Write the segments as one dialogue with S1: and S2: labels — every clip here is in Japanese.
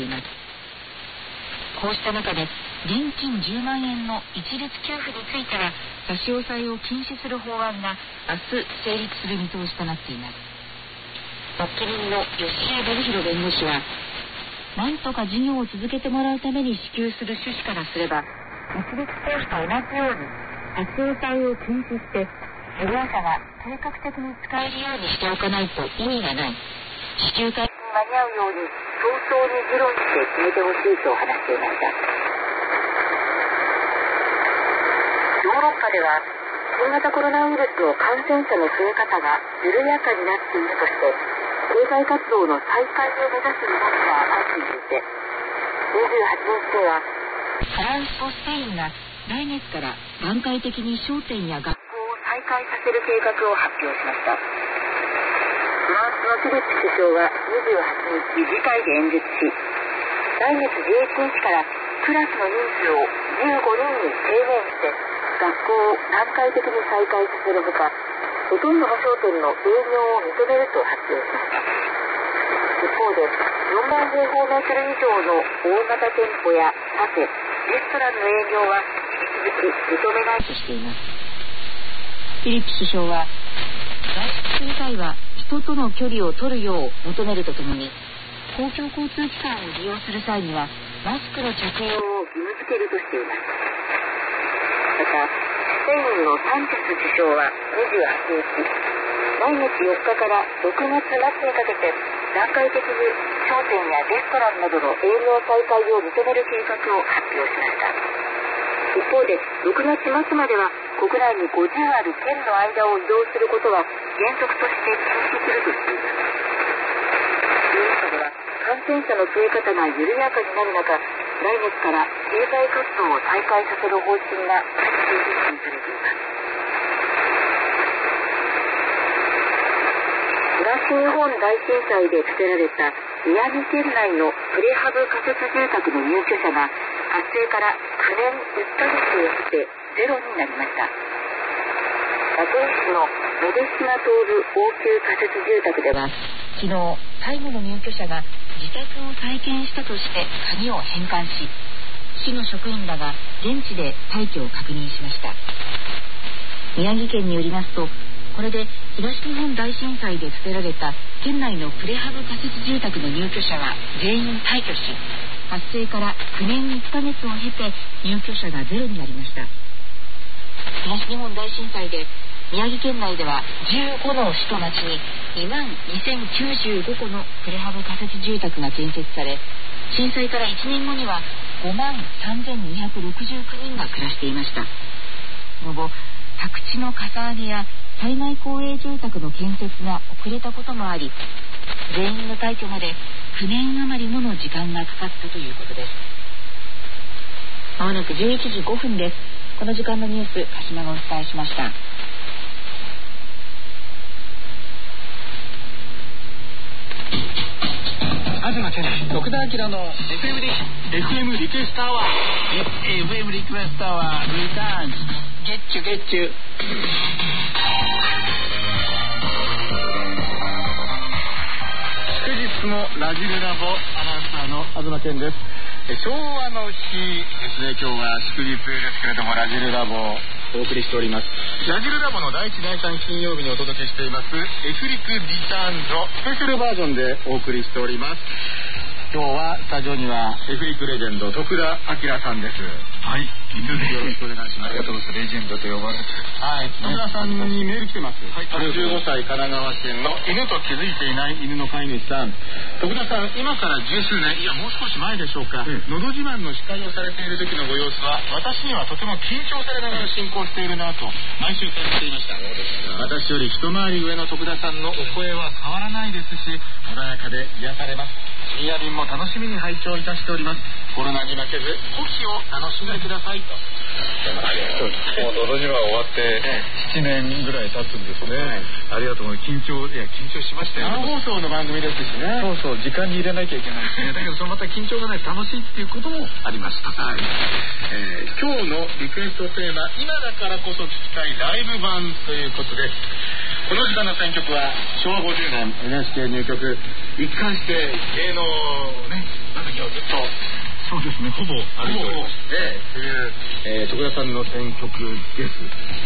S1: います。こうした中で現金10万円の一律給付については差し押さえを禁止する法案が明日成立する見通しとなっています。発起人の吉江信弘弁護士は、なんとか事業を続けてもらうために支給する趣旨からすれば、一律給付と同じように差し押さえを禁止して事業者が計画的に使えるようにしておかないと意味がない。支給開始に間に合うように早々に議論して決めてほしいと話していました。ヨーロッパでは新型コロナウイルスの感染者の増え方が緩やかになっているとして経済活動の再開を目指す動きが相次いでいて、28日ではフランスとスペインが来月から段階的に商店や学校を再開させる計画を発表しました。フランスのフィリップ首相は28日議会で演説し、来月11日からクラスの人数を15人に制限して学校を段階的に再開させるほか、ほとんどの商店の営業を認めると発表しました。一方で4万平方メートル以上の大型店舗やカフェ、レストランの営業は引き続き認めないとしています。フィリップ首相は、外出する際は人との距離を取るよう求めるとともに、公共交通機関を利用する際にはマスクの着用を義務付けるとしています。またスペインのサンチェス首相は28日、来月4日から6月末にかけて段階的に商店やレストランなどの営業再開を認める計画を発表しました。一方で6月末までは国内に50ある県の間を移動することは原則として禁止するとしています。ヨーロッパでは感染者の増え方が緩やかになる中、来月から経済活動を再開させる方針が最終実施されています。東日本大震災で建てられた宮城県内のプレハブ仮設住宅の入居者が発生から9年1ヶ月を経てゼロになりました。和光市のの出島通応急仮設住宅では昨日最後の入居者が自宅を再建したとして鍵を返還し、市の職員らが現地で退去を確認しました。宮城県によりますと、これで東日本大震災で建てられた県内のプレハブ仮設住宅の入居者は全員退去し、発生から9年1ヶ月を経て入居者がゼロになりました。東日本大震災で宮城県内では15の市と町に22,095個のプレハブ仮設住宅が建設され、震災から1年後には53,269人が暮らしていました。その後、宅地のかさ上げや災害公営住宅の建設が遅れたこともあり、全員の退去まで9年余りもの時間がかかったということです。まもなく11時5分です。この時間のニュース、鹿島がお伝えしました。
S2: 東健徳田明の FM リクエストアワー FM リクエストアワーリターンズゲッチュゲッチュ。祝日のラジルラボアナウンサーの東健です。昭和の日ですね。今日は祝日ですけれども、ラジルラボをお送りしております。ラジルラボの第1第3金曜日にお届けしていますエフリクリターンズをスペシャルバージョンでお送りしております。今日はスタジオにはエフリクレジェンド徳田明さんです。
S3: はい、
S2: 引き続きよろしくお願いします。
S3: ありがとうございます。レジェンドと呼ばれて、
S2: はい、徳田さんにメール来てます。はい、85歳神奈川県の犬と気づいていない犬の飼い主さん。徳田さん、今から十数年、いやもう少し前でしょうか、のど自慢の司会をされている時のご様子は私にはとても緊張されながら進行しているなと毎週感じていました。私より一回り上の徳田さんのお声は変わらないですし、穏やかで癒されます。深夜便も楽しみに拝聴いたしております。コロナに負けず古希を楽しんでくださいと。
S3: もうのど自慢終わって7年ぐらい経つんですね、ありがとう。緊張しましたよ。
S2: 生放送の番組ですしね。
S3: そうそう、時間に入れなきゃいけないですね。だけどそのまた緊張がない楽しいっていうこともありました。
S2: はい。今日のリクエストテーマ、今だからこそ聴きたいライブ版ということです。この時間の選曲は昭和50年 NHK 入局一貫して芸能ね、なんか今日ず
S3: ね、ほぼあるという、
S2: 徳田さんの選曲です。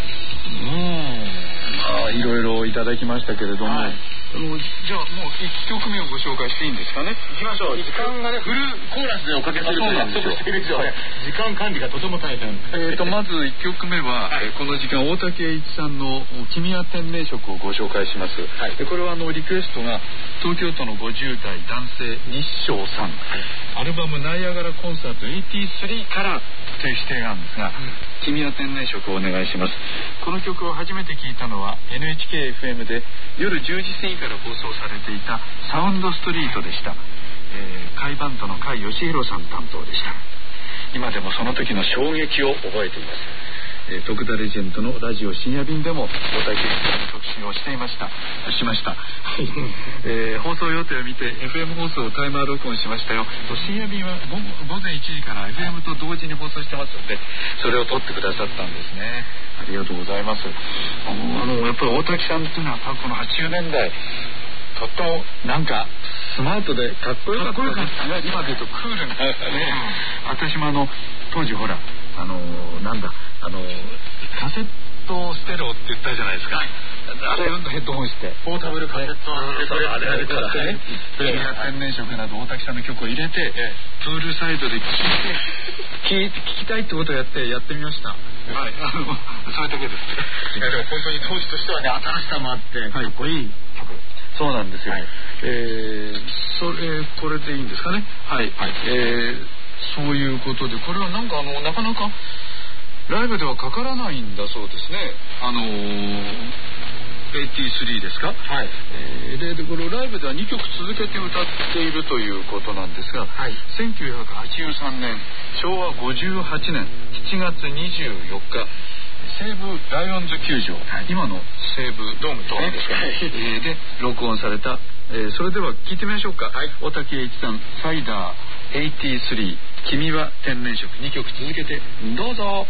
S3: まあいろいろいただきましたけれども、じゃあもう1曲目をご紹介していいんですかね。
S2: 行きましょう。時間がね、フルコーラスでおかけすると約束している以上ね、時間管理がとても大変。
S3: まず1曲目は、この時間大竹栄一さんの「君は天命色」をご紹介します。これはリクエストが東京都の50代男性日照さん、アルバム「ナイアガラコンサート83」からという指定があるんですが、君は天命色をお願いします。この曲を初めて聴いたのは NHK-FM で夜10時過ぎから放送されていたサウンドストリートでした。甲斐バンドの甲斐義弘さん担当でした。今でもその時の衝撃を覚えています。徳田レジェンドのラジオ深夜便でも大竹栄一さんの特集をしました。放送予定を見て FM 放送をタイマー録音しましたよ。深夜便は午前1時から FM と同時に放送してますので、それを撮ってくださったんですね。ありがとうございます。やっぱり大竹さんっていうのはこの80年代とってもなんかスマートでかっこよかったですね。今で言うとクールなね。私も当時ほらカセットステレオって言ったじゃないですか。あれヘッドホンして
S2: ポータブルカセット
S3: あれからね、君は天命色など大竹さんの曲を入れて、プールサイドで聴きたいってことをやってみました。それだけです。
S2: いやでも本当に当時としてはね、新しさもあってかっこいい曲。
S3: そうなんですよ。これでいいんですかね。そういうことで、これはなんかなかなかライブではかからないんだそうですね。83ですか。でこれライブでは2曲続けて歌っているということなんですが、1983年昭和58年7月24日西武ライオンズ球場、今の西武ドームですか、で録音された、それでは聞いてみましょうか。大竹栄一さんサイダー83君は天命色、2曲続けてどうぞ。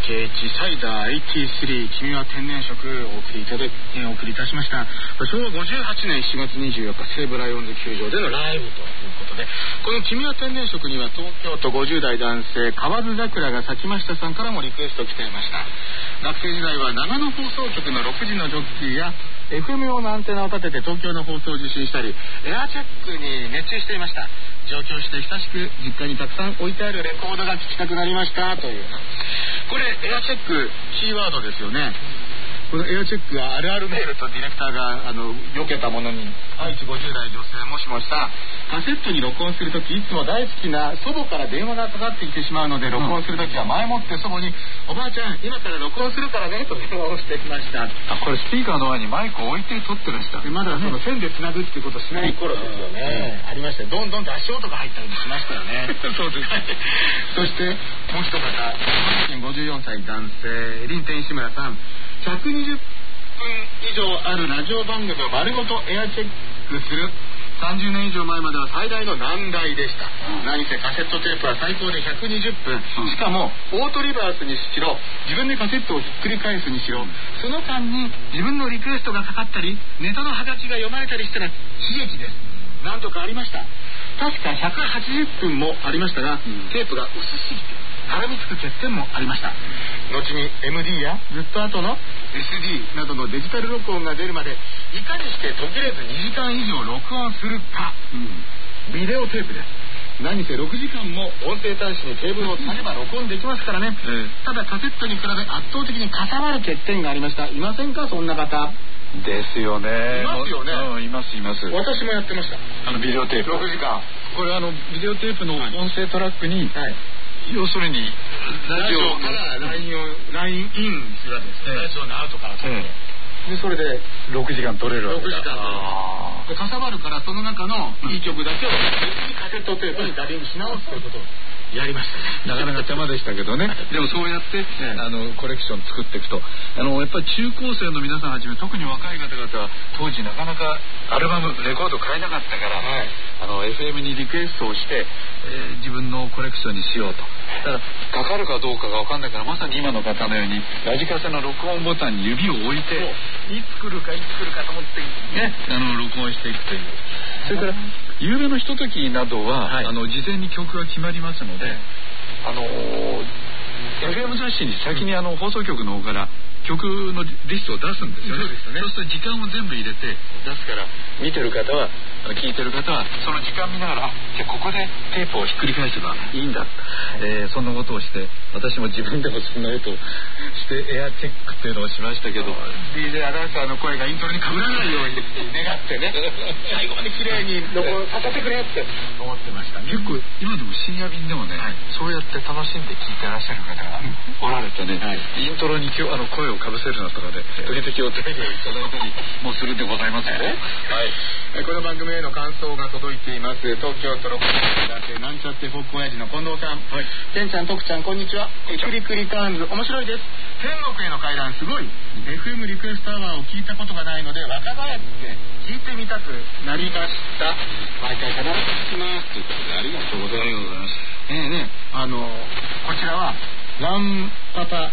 S2: 圭一サイダー83君は天然色お送りいたしました。昭和58年7月24日西武ライオンズ球場でのライブということで、この君は天然色には東京都50代男性河津桜が咲きましたさんからもリクエスト来ていました。学生時代は長野放送局の6時のジョッキーや FM 用のアンテナを立てて東京の放送を受信したりエアチェックに熱中していました。上京して久しく実家にたくさん置いてあるレコードが聴きたくなりましたという。これエアチェックキーワードですよね。このエアチェックはあるあるメールとディレクターが避けたものに愛知50代女性もしもしさカセットに録音するときいつも大好きな祖母から電話がかかってきてしまうので録音するときは前もって祖母におばあちゃん今から録音するからねと電話をしてきました。
S3: これスピーカーの前にマイクを置いて撮ってらした。
S2: まだその線でつなぐっていうことしない頃ですよね。ありましたよ。どんどんと足音が入ったりもしましたよね。そうですそしてもう一方54歳男性林天石村さん120分以上あるラジオ番組を丸ごとエアチェックする30年以上前までは最大の難題でした、何せカセットテープは最高で120分、しかもオートリバースにしろ自分でカセットをひっくり返すにしろその間に自分のリクエストがかかったりネタのハガキが読まれたりしたら悲劇です。なんとかありました。確か180分もありましたが、テープが薄すぎて絡みつく欠点もありました。後に MD やずっと後の SD などのデジタル録音が出るまでいかにして途切れず2時間以上録音するか、ビデオテープです。何せ6時間も音声端子にテーブルをつなげば録音できますからね、ただカセットに比べ圧倒的にかさばる欠点がありました。いませんかそんな方。
S3: ですよね。
S2: いますよね。
S3: います。
S2: 私もやってました。
S3: ビデオテープ
S2: 6時間。
S3: これビデオテープの音声トラックに、要するに
S2: ラジオからラインインするわけですね。ラジオのアウトから取って、でそれで
S3: 6時間取れるわけだ。
S2: 6時間でかさばるからその中のいい曲だけを別にカセットテープにダビングし直すということをやりましたね。
S3: なかなか手間でしたけどね。でもそうやって、コレクション作っていくとやっぱり中高生の皆さんはじめ特に若い方々は当時なかなかアルバムレコード買えなかったから、FM にリクエストをして、自分のコレクションにしようと。だからかかるかどうかが分かんないからまさに今の方のようにラジカセの録音ボタンに指を置いていつ来るかと思ってね録音していくという。それから夕べのひとときなどは、事前に曲が決まりますので、FM 雑誌に先に放送局の方から曲のリストを出すんですよね。そうすると時間を全部入れて出すから見てる方は聞いてる方はその時間見ながらじゃあここでテープをひっくり返せばいいんだ、そんなことをして私も自分でもそんなことをしてエアチェックっていうのをしましたけど
S2: DJ アナウンサーの声がイントロにかぶらないように願ってね最後まで綺麗に録音させてくれって思ってましたね。
S3: 結構今でも深夜便でもね、そうやって楽しんで聴いてらっしゃる方がおられてね、イントロに声をかぶせるなとかで時々お手入れをいただいたりもするでございますよ。
S2: この番組への感想が届いています。東京都6歳男性なんちゃってフォーク親父の近藤さん、ケンちゃん徳ちゃんこんにちは。クリクリターンズ面白いです。天国への階段すごい、FM リクエストアワーを聞いたことがないので若返って聞いてみたくなりました。毎回必ず聞きますということでありがとうございます。こちらはランパパ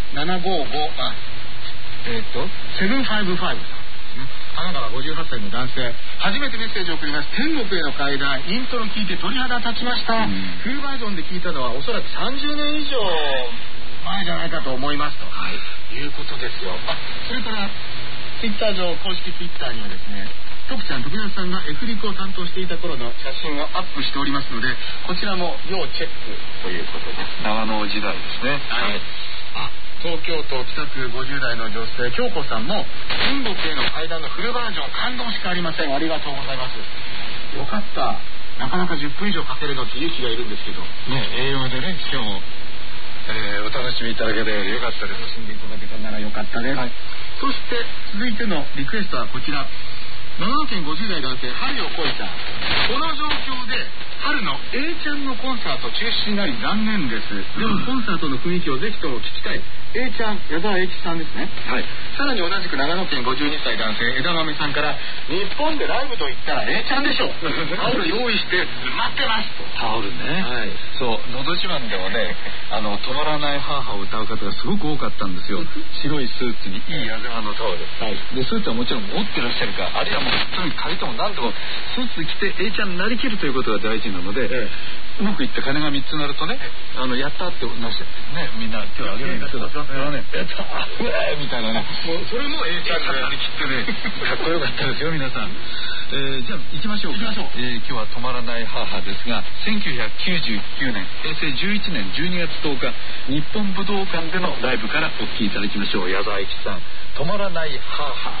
S2: 755755さん神奈川58歳の男性、初めてメッセージを送ります。天国への階段イントロ聞いて鳥肌立ちました、フルバージョンで聞いたのはおそらく30年以上前じゃないかと思いますと、いうことですよ。それからツイッター上公式ツイッターにはですね徳ちゃん徳田さんがFリクを担当していた頃の写真をアップしておりますのでこちらも要チェックということです。
S3: 長野時代ですね。
S2: 東京都北区50代の女性京子さんも天国への階段のフルバージョン感動しかありません。ありがとうございます。よかった。なかなか10分以上かけるのって勇気がいるんですけど
S3: ね、栄養でねしかも、お楽しみいただけてよかったです。
S2: 楽しんでいただけたならよかったです、そして続いてのリクエストはこちら。長野県50代男性春よ恋ちゃん、この状況で春の A ちちゃんのコンサート中止になり残念です。でもコンサートの雰囲気をぜひとも聞きたい。A ちゃん、矢沢永吉さんですね。はい。さらに同じく長野県52歳男性枝豆さんから、日本でライブと言ったら A ちゃんでしょ。タオル用意して待ってますと。
S3: タオルね。はい。そう、のど自慢でもね、止まらない母を歌う方がすごく多かったんですよ。白いスーツにいい矢沢のタオル。はい。で、スーツはもちろん持ってらっしゃるか、あるいはもう普通に借りても何でもスーツ着て A ちゃんになりきるということが大事なので、うまくいって鐘が3つ鳴るとね、やったってなしてね、みんな手を挙げるんですけど、やったうえーみたいなね、
S2: もうそれも A ちゃんになりきってね、
S3: かっこよかったですよ皆さん。じゃあ行きましょうか。今日は止まらない母ですが、1999年平成11年12月10日日本武道館でのライブからお聴きいただきましょう。矢沢永吉さん、止まらない母。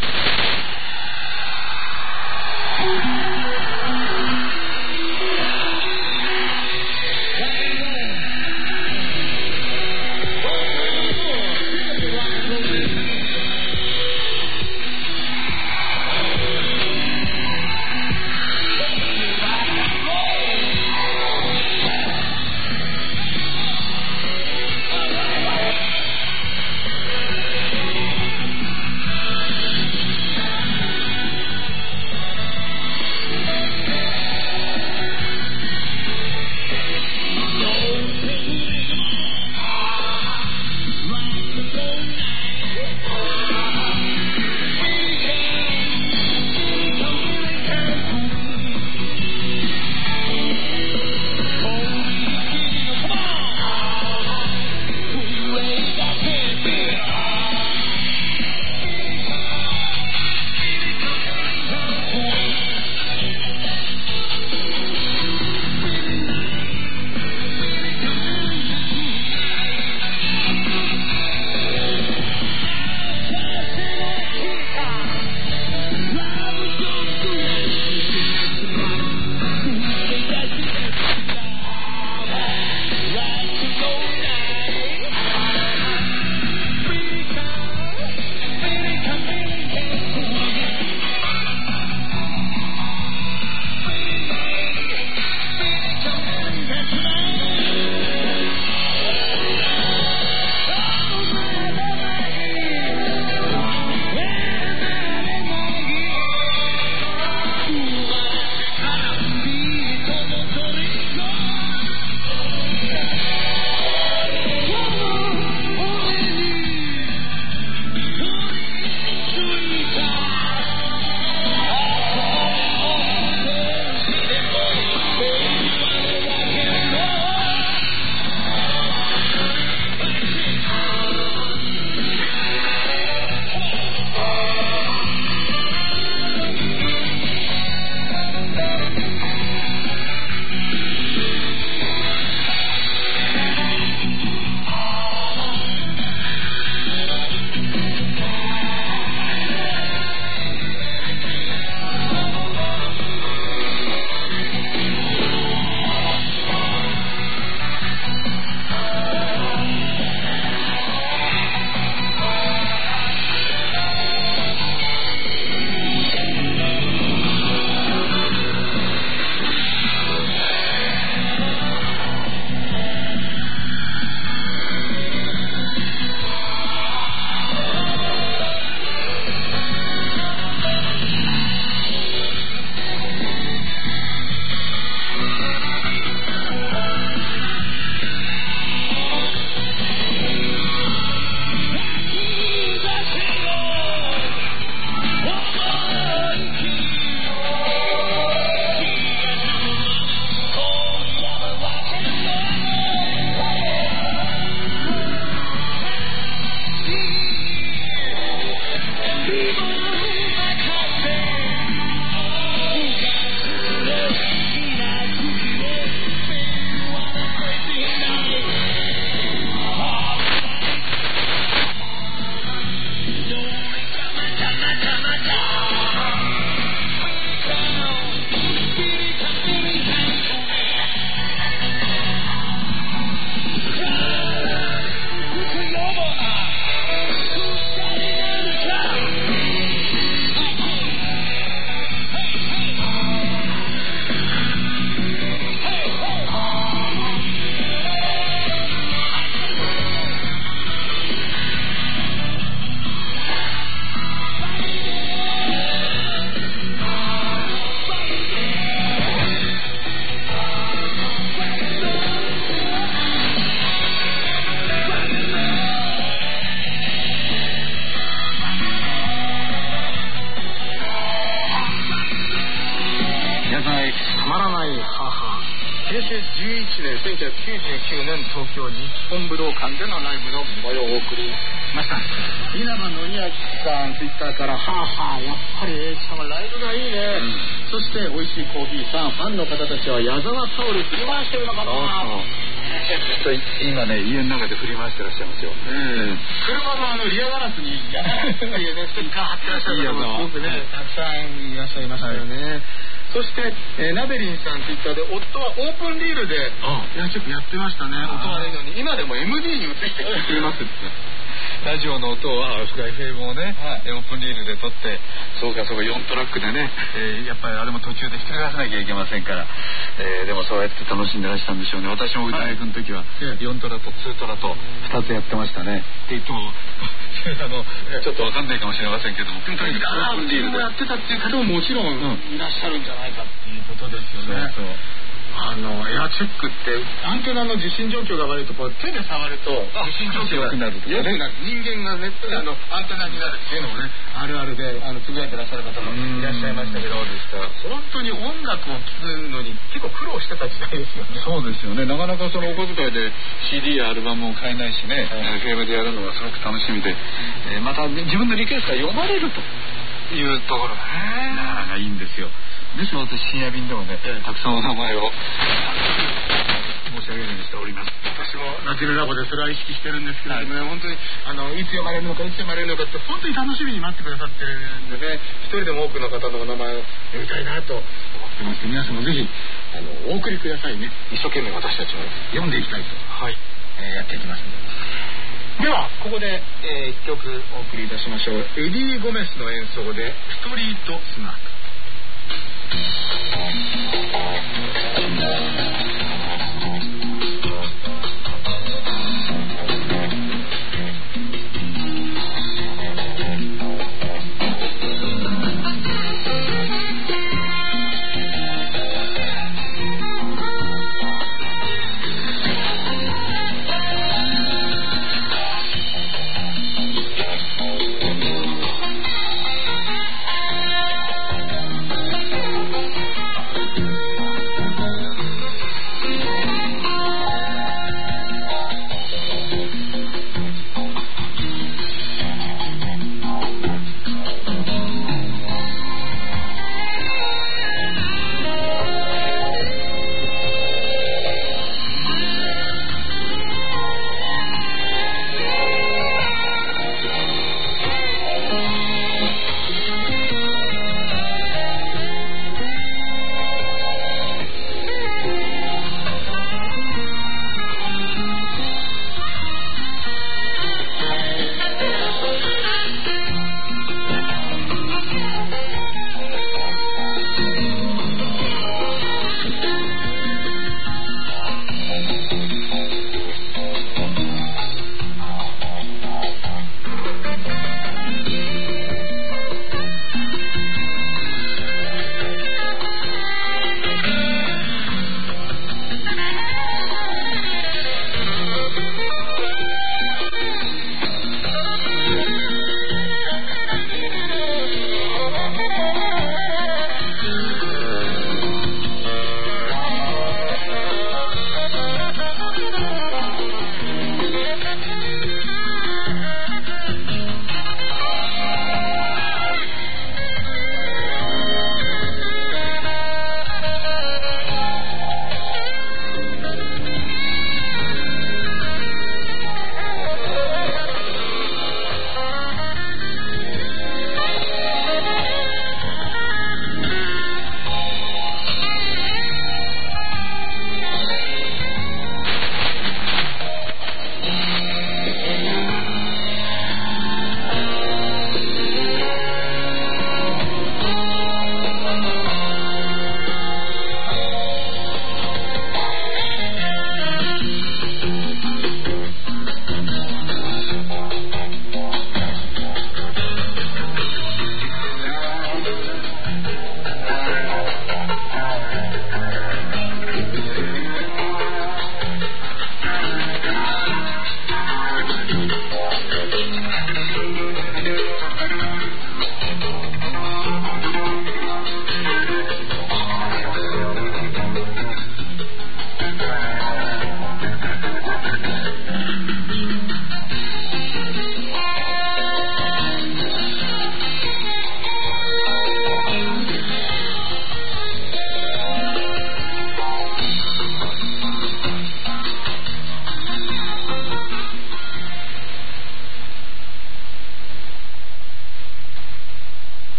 S2: 平成11年1999年東京日本武道館でのライブの模様をお送りました。稲葉紀明さんツイッターからやっぱり栄一さんはライブがいいね、そして美味しいコーヒーさんファンの方たちは矢沢タオル振り回してるのかな。
S3: 今ね家の中で振り回してらっしゃいますよ。
S2: 車のリアガラスに矢沢っていうねステッカー貼ってらっしゃる方もすごくねたくさんいらっしゃいましたよね。そして、ナベリンさんツイッターで夫はオープンリールでちょっとやってましたね。音悪いのに今でも MD に移してくれますって
S3: ラジオの音はFM をね、オープンリールで撮ってそうか4トラックでね、やっぱりあれも途中でひっくり返さなきゃいけませんから、でもそうやって楽しんでらしたんでしょうね。私も大学の時は4トラと2トラと2つやってましたね。って言ってもちょっとわかんないかもしれませんけども、
S2: オープンリールでやってたっていう方ももちろんいらっしゃるんじゃないかっていうことですよね。エアチェックってアンテナの受信状況が悪いとこう手で触ると受信状況が良くなる人間がねアンテナになるっていうのをねあるあるでつぶやいてらっしゃる方もいらっしゃいましたけど、本当に音楽を聴くのに結構苦労してた時代ですよね。
S3: そうですよね。なかなかそのお小遣いで CD やアルバムを買えないしね、FM でやるのがすごく楽しみで、また自分のリクエストが読まれるというところがいいんですよ。ですので私深夜便でもね、たくさんお名前を申し上げるようにしております。
S2: 私もラジルラボでそれは意識してるんですけれどもね、本当にいつ読まれるのかいつ読まれるのかって本当に楽しみに待ってくださってるんでね、一人でも多くの方のお名前を読みたいなと思ってます。皆さんもぜひお送りくださいね。一生懸命私たちも読んでいきたいと、やっていきますので。ではここで、一曲お送りいたしましょう。エディ・ゴメスの演奏でストリートスナック。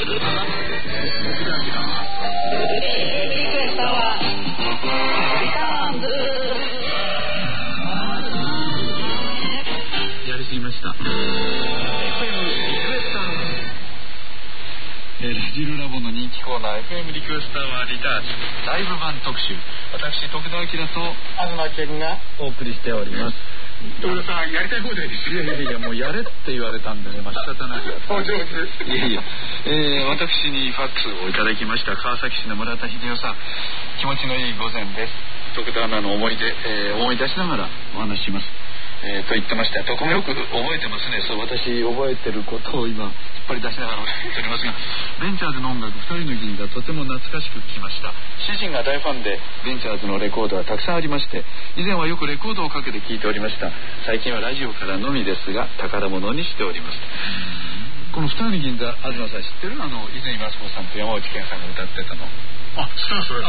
S3: やりすぎました。ラジルラボの人気コーナー FM リクエストはリターンライブ版特集、私徳田明と
S2: 東健が
S3: お送りしております。
S2: 徳田さんやりたい放題です。
S3: いやもうやれって言われたんでね、仕方ないや
S2: お上手。
S3: いや私にファックスをいただきました川崎市の村田秀夫さん、気持ちのいい午前です。徳田アナの思い出しながらお話しします。と言ってました。とこもよく覚えてますね。そう、私覚えてることを今引っ張り出しながら言っておりますが、ベンチャーズの音楽2人の銀がとても懐かしく聞きました。主人が大ファンでベンチャーズのレコードはたくさんありまして、以前はよくレコードをかけて聞いておりました。最近はラジオからのみですが宝物にしております。この2人の銀座、東さん知ってる？泉益子さんと山内健さんが歌ってたの。
S2: あ、知ってます。
S3: そうです。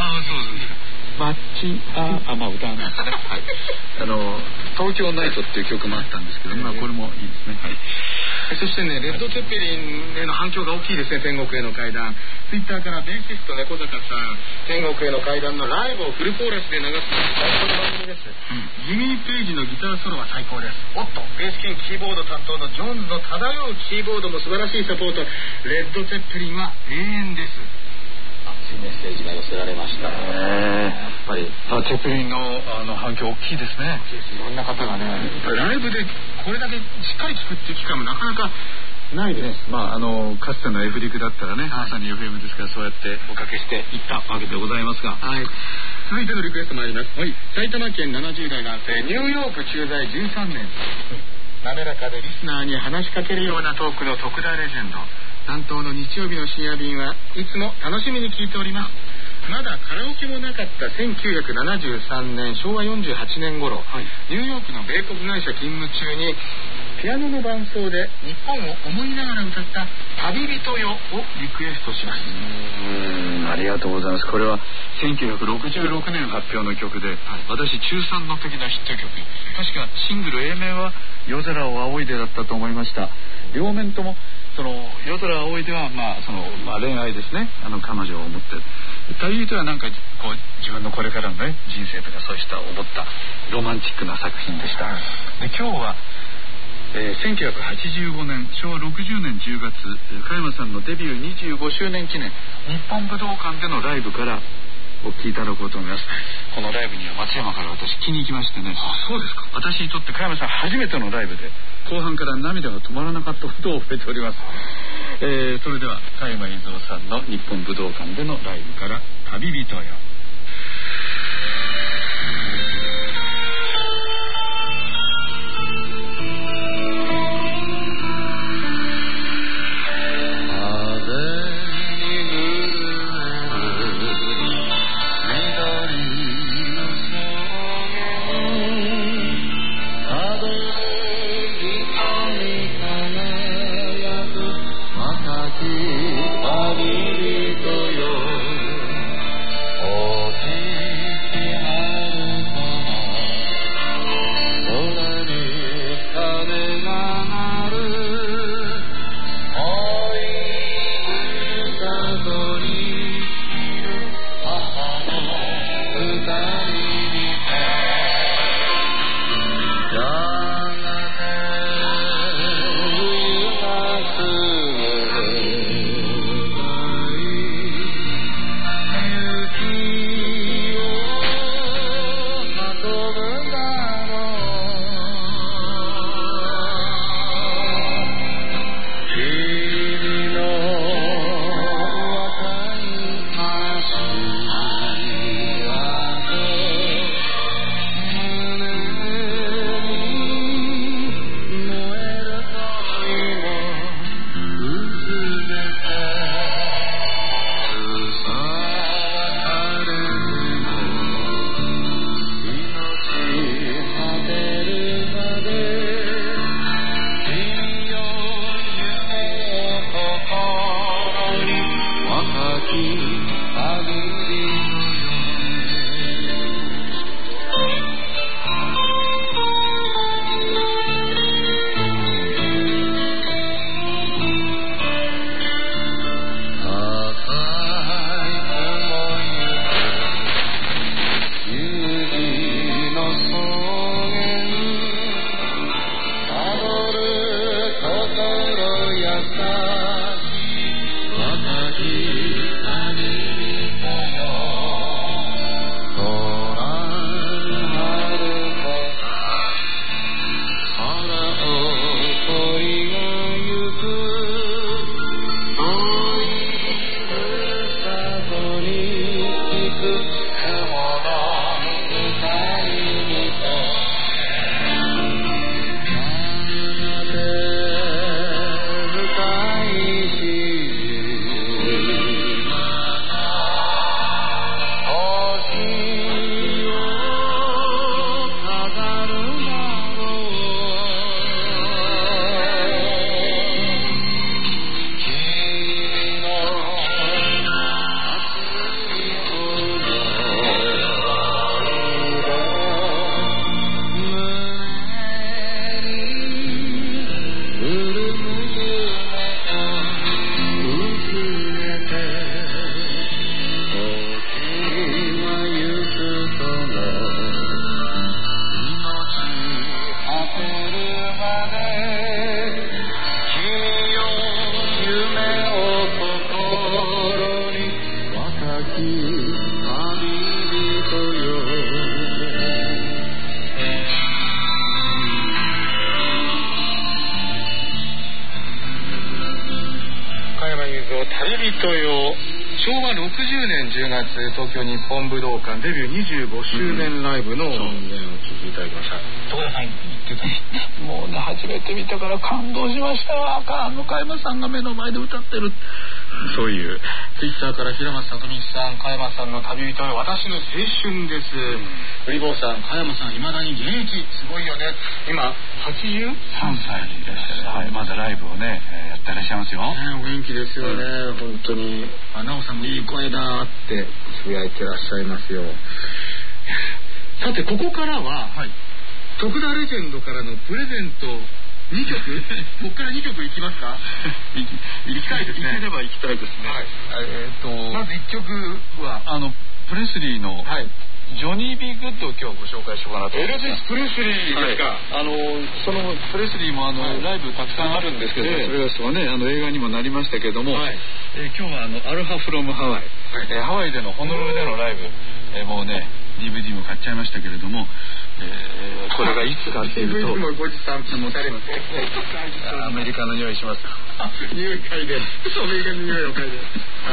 S3: まあ歌わないですね。はい。東京ナイトっていう曲もあったんですけど、これもいいですね。はい。
S2: そしてね、レッド・ツェッペリンへの反響が大きいですね。天国への階段。ツイッターからベーシスト猫坂さん、天国への階段のライブをフルコーラスで流す最高の番組です。ジミー・ペイジのギターソロは最高です。おっと、ベース兼キーボード担当のジョーンズの漂うキーボードも素晴らしいサポート。レッド・ツェッペリンは永遠です。
S3: メッセージが寄せられました。やっぱりチェッペリンの反響大きいですね。
S2: いろんな方がね、ライブでこれだけしっかり聴くっていう機会もなかなかないです。
S3: かつての F リクだったらね、まさに FM ですからそうやっておかけしていったわけでございますが、
S2: はい、続いてのリクエスト参ります。はい、埼玉県70代男性、ニューヨーク駐在13年、滑らかでリスナーに話しかけるようなトークの徳田レジェンド担当の日曜日の深夜便はいつも楽しみに聞いております。まだカラオケもなかった1973年昭和48年頃、ニューヨークの米国会社勤務中にピアノの伴奏で日本を思いながら歌った旅人よをリクエストします。
S3: ありがとうございます。これは1966年発表の曲で、私中3の時のヒット曲、確かシングル A 面は夜空を仰いでだったと思いました。両面とも夜空を仰いでは恋愛ですね。彼女を思って旅人はなんかこう自分のこれからのね人生とかそうした思ったロマンチックな作品でした。で今日は1985年昭和60年10月加山さんのデビュー25周年記念日本武道館でのライブからお聴きいただこうと思います。このライブには松山から私来に行きましてね。
S2: あ、そうですか。
S3: 私にとって加山さん初めてのライブで後半から涙が止まらなかったことを覚えております。それでは加山雄三さんの日本武道館でのライブから旅人よ。
S2: 東京日本武道館デビュー25周年ライブの音源を聴いていただきました。徳田さん言ってた
S3: もうね、初めて見たから感動しましたよ。加山さんが目の前で歌ってる。
S2: そういうツイッターから平松聡美さん、加山さんの旅人は私の青春です。ウリボーさん、加山さん未だに現役、すごいよね。今83歳でいらっしゃる。
S3: はい、まだライブをね、やってらっしゃいますよ。
S2: お元気ですよね。本当に奈緒さんもいい声だってつぶやいてらっしゃいますよ。さてここからは、はい、徳田レジェンドからのプレゼント2曲ここから2曲いきますか？行きたいですね。
S3: 行ければ行きたいですね。
S2: はい、まず1曲は
S3: プレスリーの、はい、ジョニー・ビー・グッドを今日ご紹介しようかなと思います。
S2: エルビス・プレスリーですか？
S3: はい、そのプレスリーもライブたくさんあるんですけど、それがね映画にもなりましたけども、はい、今日はアルハフロムハワイ、はい、ハワイでのホノルルでのライブ、もうね DVD も買っちゃいましたけれども、これがいつかっていうと
S2: もご持参されます
S3: アメリカの匂いします。
S2: 匂い嗅いでアメリカの匂いを嗅いで、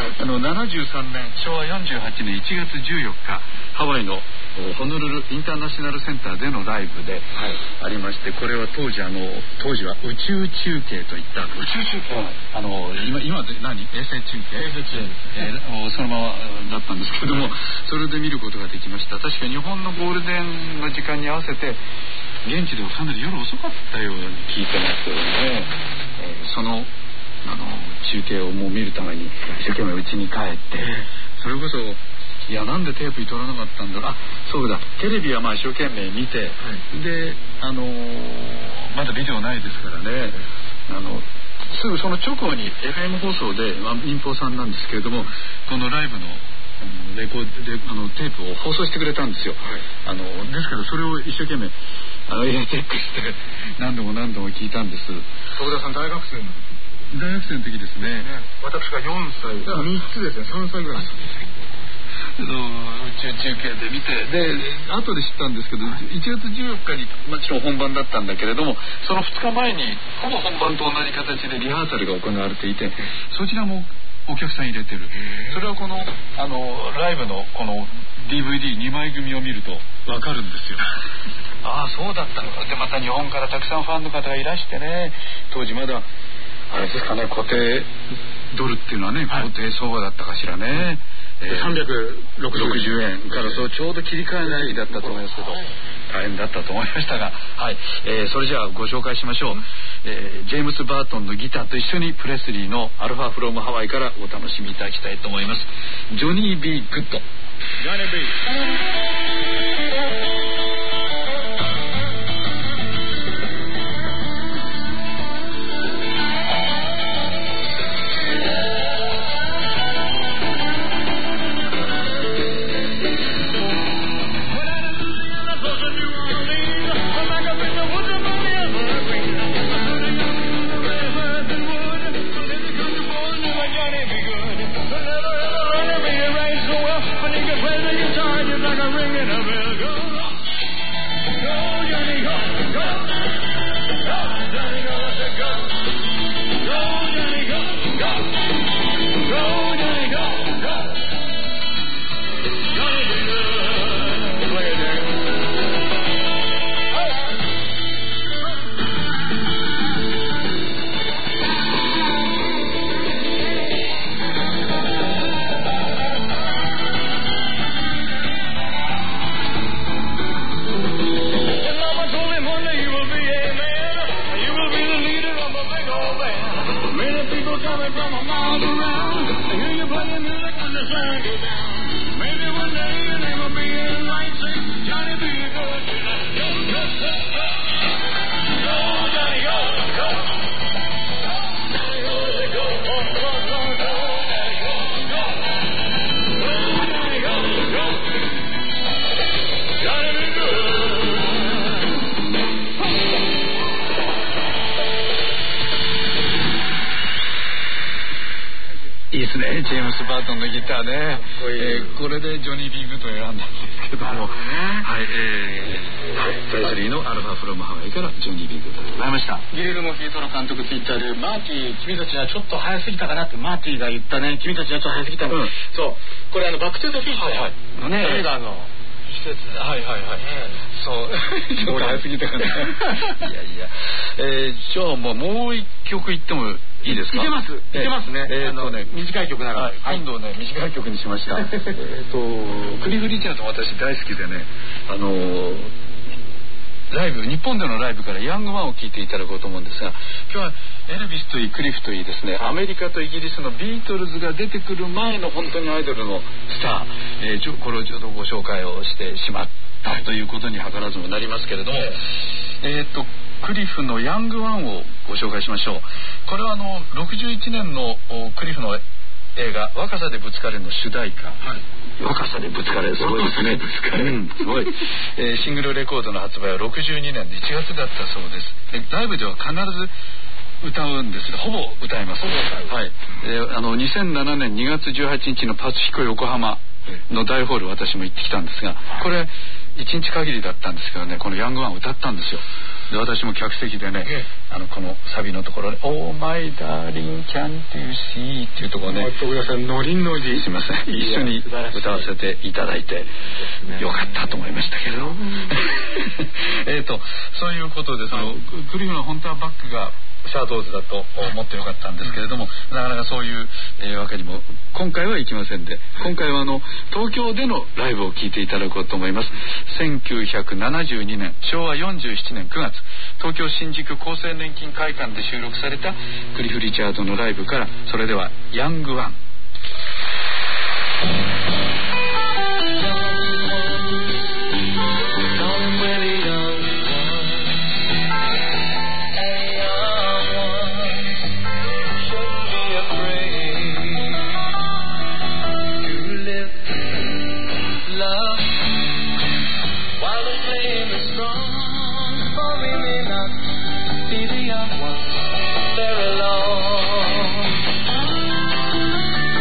S3: 73年昭和48年1月14日ハワイのホノルルインターナショナルセンターでのライブでありまして、これは当時は宇宙中継といった
S2: 宇宙中継、
S3: 今で何衛星中継そのままだったんですけども、それで見ることができました。確か日本のゴールデンの時間に合わせて現地ではかなり夜遅かったように聞いてますけどね、その中継をもう見るために一生懸命家に帰って、それこそいやなんでテープに撮らなかったんだろう、そうだテレビは一生懸命見て、でまだビデオないですからね、すぐその直後に FM 放送で民放さんなんですけれどもこのライブのレコードでテープを放送してくれたんですよ。ですからそれを一生懸命チェックして何度も聞いたんです。
S2: 徳田さん大学生
S3: の時ですね。
S2: 私が4歳3つですね、3歳ぐらい。
S3: 宇宙中継で見て、で後で知ったんですけど1月14日にもちろん本番だったんだけれども、その2日前にほぼ本番と同じ形でリハーサルが行われていて、そちらもお客さん入れてる。それはこのライブのこの DVD2 枚組を見ると分かるんですよ。そうだったのか。でまた日本からたくさんファンの方がいらしてね、当時まだあれですかね、固定ドルっていうのはね、固定相場だったかしらね、360円からそうちょうど切り替えないだったと思いますけど、大変だったと思いましたが、はい、それじゃあご紹介しましょう。ジェームス・バートンのギターと一緒にプレスリーのアルファフロムハワイからお楽しみいただきたいと思います。ジョニー・ビー・グッド。
S4: Johnny B. Good.
S2: a ringing a bell. Go, go, Johnny, go, go. Go, Johnny, go, go. Go, Johnny, go, go. Go, Johnny, go, go. Johnny, be good. Play it, Jack. Coming from a mile around, I hear you playing music when the sun goes down. Maybe one day your name will be in lights. Say, Johnny, be good. Go, go, go, go. Go, Johnny, go, go. Johnny, go, go, go, go, go, go. Johnny, go, go. Go, Johnny, go, go. Johnny, be good.
S3: いいですね、ジェームス・バートンのギターね。これでジョニー・ビー・グッドを選んだんですけども、はい、プレスリーのアルファ・フロム・ハワイからジョニー・ビー・グッドでございました。
S2: ギレルモ・ヒートの監督ツイッターで、マーティー君たちはちょっと早すぎたかなってマーティーが言ったね。君たちはちょっと早すぎたの、そうこれバック・トゥ・ザ・フィッシュのね、映画の施設、はいはいはい、そうちょっと早すぎたかな。いやいや、
S3: じゃあもう一曲言ってもいいですか？
S2: いけますね。短い曲なら、
S3: 今度ね短い曲にしました。クリフ・リチャード私大好きでね、ライブ、日本でのライブからヤングワンを聴いていただこうと思うんですが、今日はエルビスといいクリフといいですね、アメリカとイギリスのビートルズが出てくる前の本当にアイドルのスター、これをちょっとご紹介をしてしまったということに図らずもなりますけれども、クリフのヤングワンをご紹介しましょう。これは61年のクリフの映画「若さでぶつかれ」の主題歌、若さでぶつかれ、すごいですね。すごい。シングルレコードの発売は62年で1月だったそうです。ライブでは必ず歌うんですが、ほぼ歌います。はい。2007年2月18日のパシフィコ横浜の大ホール、私も行ってきたんですが、これ1日限りだったんですけどね、このヤングワンを歌ったんですよ。で、私も客席でね、このサビのところで「Oh my darling can't you see」っていうところね、
S2: ノリノリ、
S3: すみません、一緒に歌わせていただいてよかったと思いましたけどそういうことで、クリフの本当はバックがシャートーズだと思ってよかったんですけれども、なかなかそういう、わけにも今回は行きませんで、今回は東京でのライブを聴いていただこうと思います。1972年昭和47年9月、東京新宿厚生年金会館で収録されたクリフ・リチャードのライブから、それではヤングワン。
S4: There alone.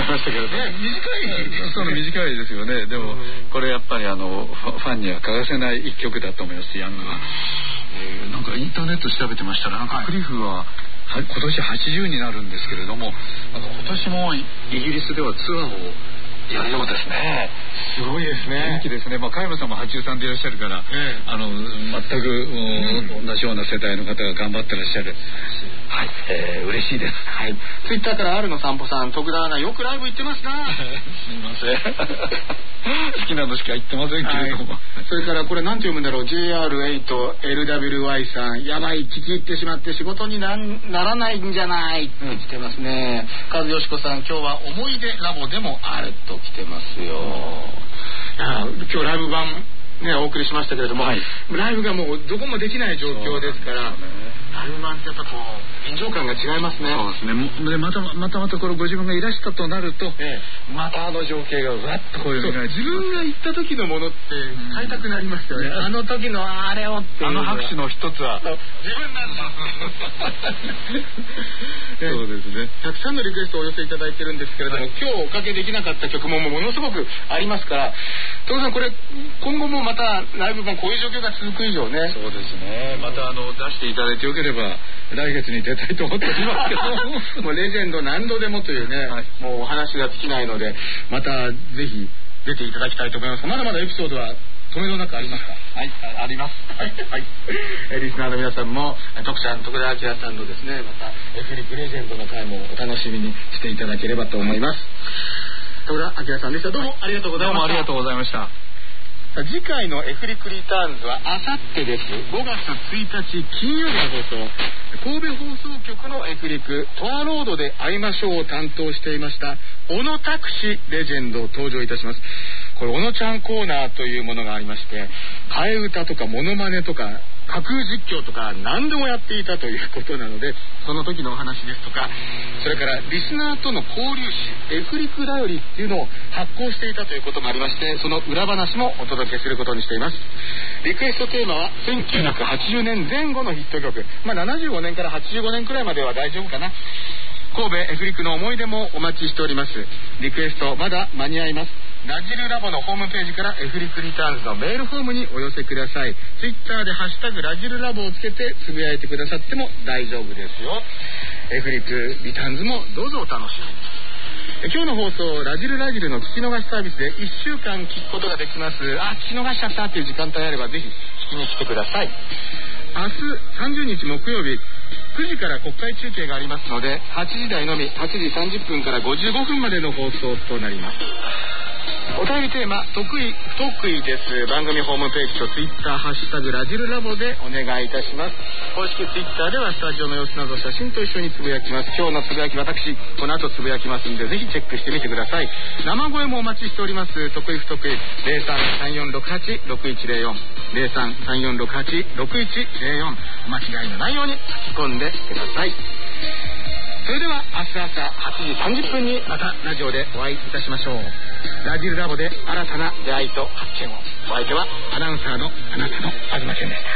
S2: ましたけどね。
S3: 短いその短いですよね。でもこれやっぱりファンには欠かせない一曲だと思います。ヤングは。なんかインターネット調べてましたら、なんかクリフは今年80になるんですけれども、なんか今年もイギリスではツアーをやるようですね。
S2: すごいですね。
S3: 元気ですね。加山さんも83でいらっしゃるから、全く同じような世代の方が頑張ってらっしゃる。はい、嬉しいです。
S2: はい。ツイッターからあるの散歩さん、徳田アナよくライブ行ってますな。
S3: すみません。好きなのしか言ってませんけれども。
S2: それからこれなんて読むんだろう。JR8LWY さん、やばい、聞き入ってしまって仕事にならないんじゃないって来てますね。和よしこさん、今日は思い出ラボでもあると来てますよ。今日ライブ版ねお送りしましたけれども、ライブがもうどこもできない状況ですから、ライブ版ってやっぱこう臨場感が違いますね。
S3: そうですね。でまたこれご自分がいらしたとなると、また情景がわっとこういう
S2: 自分が行った時のものって買いたくなりますよね。あの時のあれをっていう
S3: 拍手の一つは
S2: 自分なんだ。
S3: そうですね。
S2: たくさんのリクエストをお寄せいただいてるんですけれども、今日おかけできなかった曲もものすごくありますから、徳田さんこれ今後もまたライブ版こういう状況が続く以上ね。
S3: そうですね。また出していただいてよければ来月に出たいと思っておりますけど
S2: もうレジェンド何度でもというね、もうお話が尽きないので、またぜひ出ていただきたいと思います。まだまだエピソードは止めの中ありますか？
S3: はい、あります。
S2: はい、リスナーの皆さんも徳田明さんのですね、またフリップレジェンドの回もお楽しみにしていただければと思います。徳田明さんでした。どうもありがとうございました。
S3: どうもありがとうございました。
S2: 次回のエフリックリターンズはあさってです。5月1日金曜日の放送、神戸放送局のエフリクトアロードで会いましょうを担当していました小野拓司レジェンドを登場いたします。これ小野ちゃんコーナーというものがありまして、替え歌とかモノマネとか架空実況とか何でもやっていたということなので、その時のお話ですとか、それからリスナーとの交流誌エフリクだよりっていうのを発行していたということもありまして、その裏話もお届けすることにしています。リクエストテーマは1980年前後のヒット曲、75年から85年くらいまでは大丈夫かな。神戸エフリクの思い出もお待ちしております。リクエストまだ間に合います。ラジルラボのホームページからエフリクリターンズのメールフォームにお寄せください。ツイッターでハッシュタグラジルラボをつけてつぶやいてくださっても大丈夫ですよ。エフリクリターンズもどうぞお楽しみに。今日の放送ラジルラジルの聞き逃しサービスで1週間聞くことができます。聞き逃しちゃったっていう時間帯あればぜひ聞きに来てください。明日30日木曜日9時から国会中継がありますので、8時台のみ8時30分から55分までの放送となります。お便りテーマ得意不得意です。番組ホームページとツイッターハッシュタグラジルラボでお願いいたします。公式ツイッターではスタジオの様子など写真と一緒につぶやきます。今日のつぶやき私この後つぶやきますんで、ぜひチェックしてみてください。生声もお待ちしております。得意不得意0334686104 0334686104、お間違いのないように書き込んでください。それでは明日朝8時30分にまたラジオでお会いいたしましょう。ラジルラボで新たな出会いと発見を。お相手はアナウンサーのあなたの東健でした。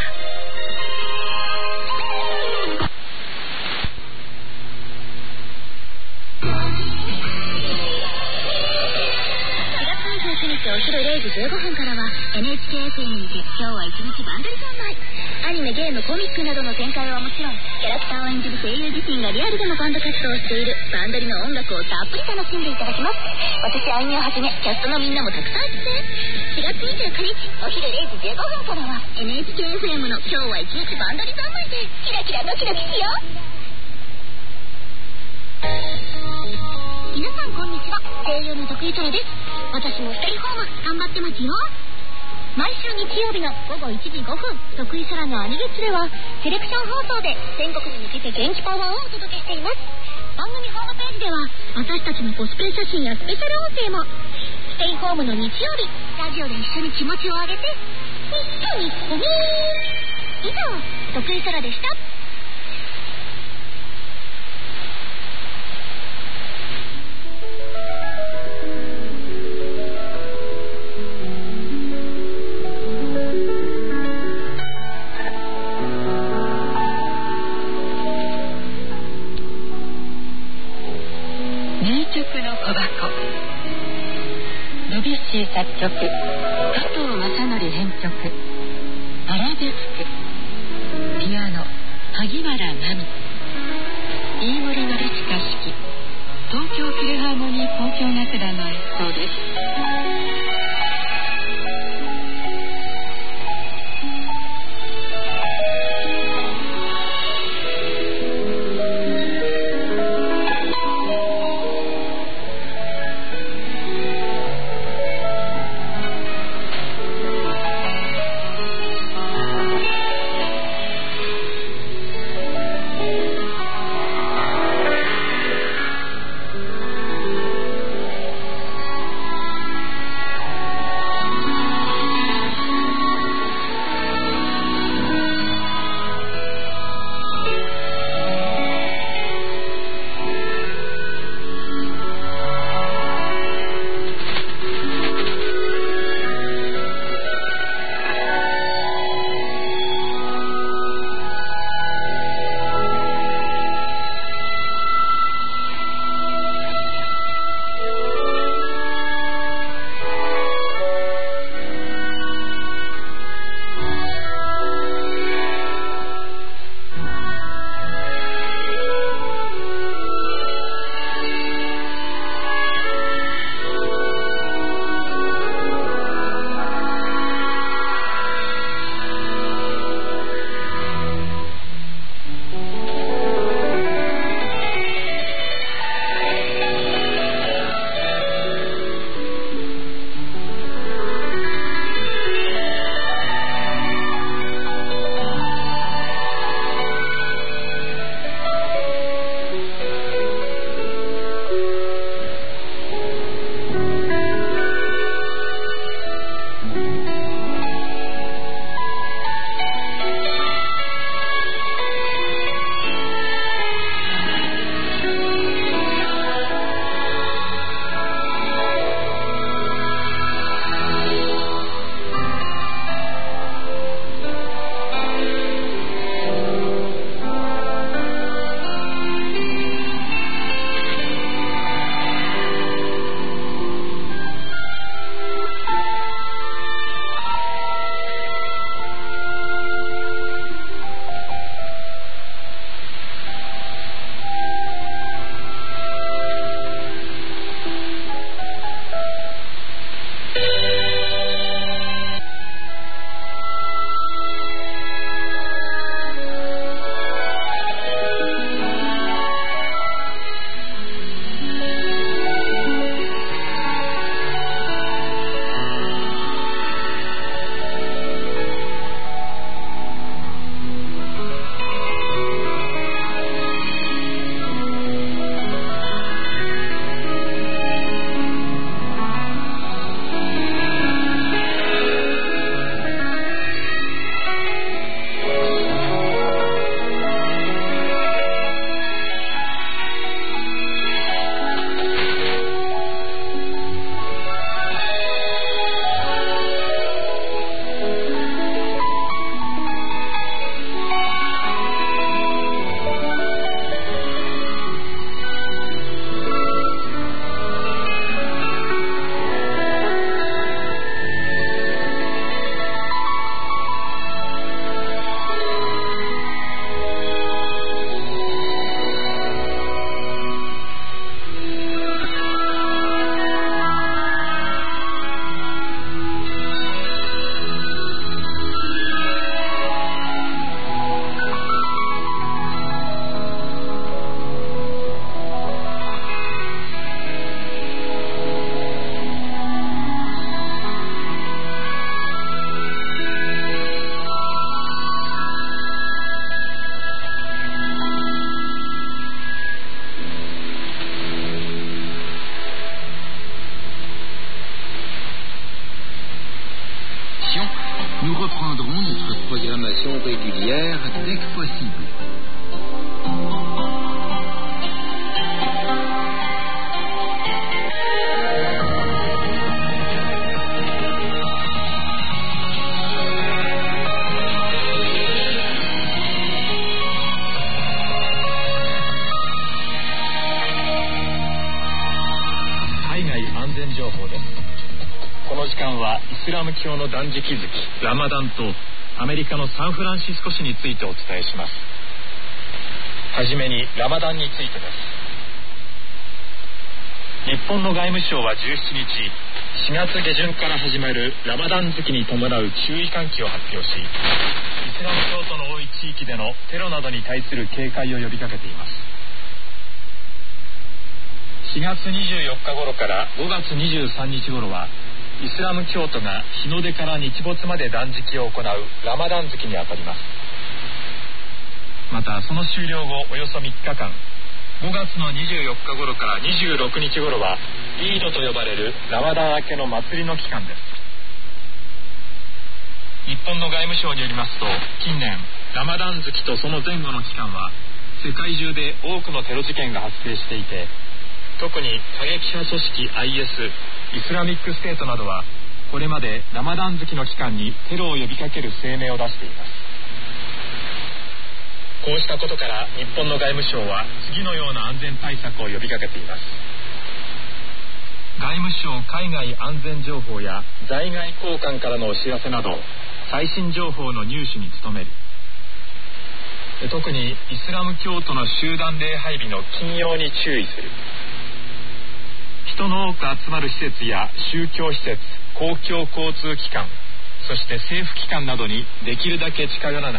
S4: お昼0時15分からは NHKFM にて今日は一日バンドリ三昧。アニメ、ゲーム、コミックなどの展開はもちろん、キャラクターを演じる声優自身がリアルでのバンド活動をしているバンドリの音楽をたっぷり楽しんでいただきます。私アイミをはじめキャストのみんなもたくさん出演。4月29日お昼0時15分からは NHKFM の今日は一日バンドリ三昧でキラキラドキドキしよう。皆さんこんにちは、声優の徳井空です。私もステイホーム頑張ってますよ。毎週日曜日の午後1時5分、徳井空のアニメッチではセレクション放送で全国に向けて元気パワーをお届けしています。番組ホームページでは私たちのコスプレ写真やスペシャル音声も。ステイホームの日曜日、ラジオで一緒に気持ちを上げて一緒にコミー。以上、徳井空でした。
S5: 名曲の小箱。
S1: ビュッシー作曲、加藤正則編曲、アラベスク。ピアノ、萩原奈美。飯森のレシカ指揮、東京フィルハーモニー交響楽団の演奏です。
S5: régulière dès que possible.
S3: の時間はイスラム教の断食月ラマダンとアメリカのサンフランシスコ市についてお伝えします。はじめにラマダンについてです。日本の外務省は17日、4月下旬から始まるラマダン月に伴う注意喚起を発表し、イスラム教徒の多い地域でのテロなどに対する警戒を呼びかけています。4月24日頃から5月23日頃はイスラム教徒が日の出から日没まで断食を行うラマダン月にあたります。またその終了後およそ3日間、5月の24日頃から26日頃はイードと呼ばれるラマダン明けの祭りの期間です。日本の外務省によりますと、近年ラマダン月とその前後の期間は世界中で多くのテロ事件が発生していて、特に過激派組織 IS イスラミックステートなどはこれまでラマダン月の期間にテロを呼びかける声明を出しています。こうしたことから日本の外務省は次のような安全対策を呼びかけています。外務省海外安全情報や在外公館からのお知らせなど最新情報の入手に努める。特にイスラム教徒の集団礼拝日の禁用に注意する。人の多く集まる施設や宗教施設、公共交通機関、そして政府機関などにできるだけ近寄らない。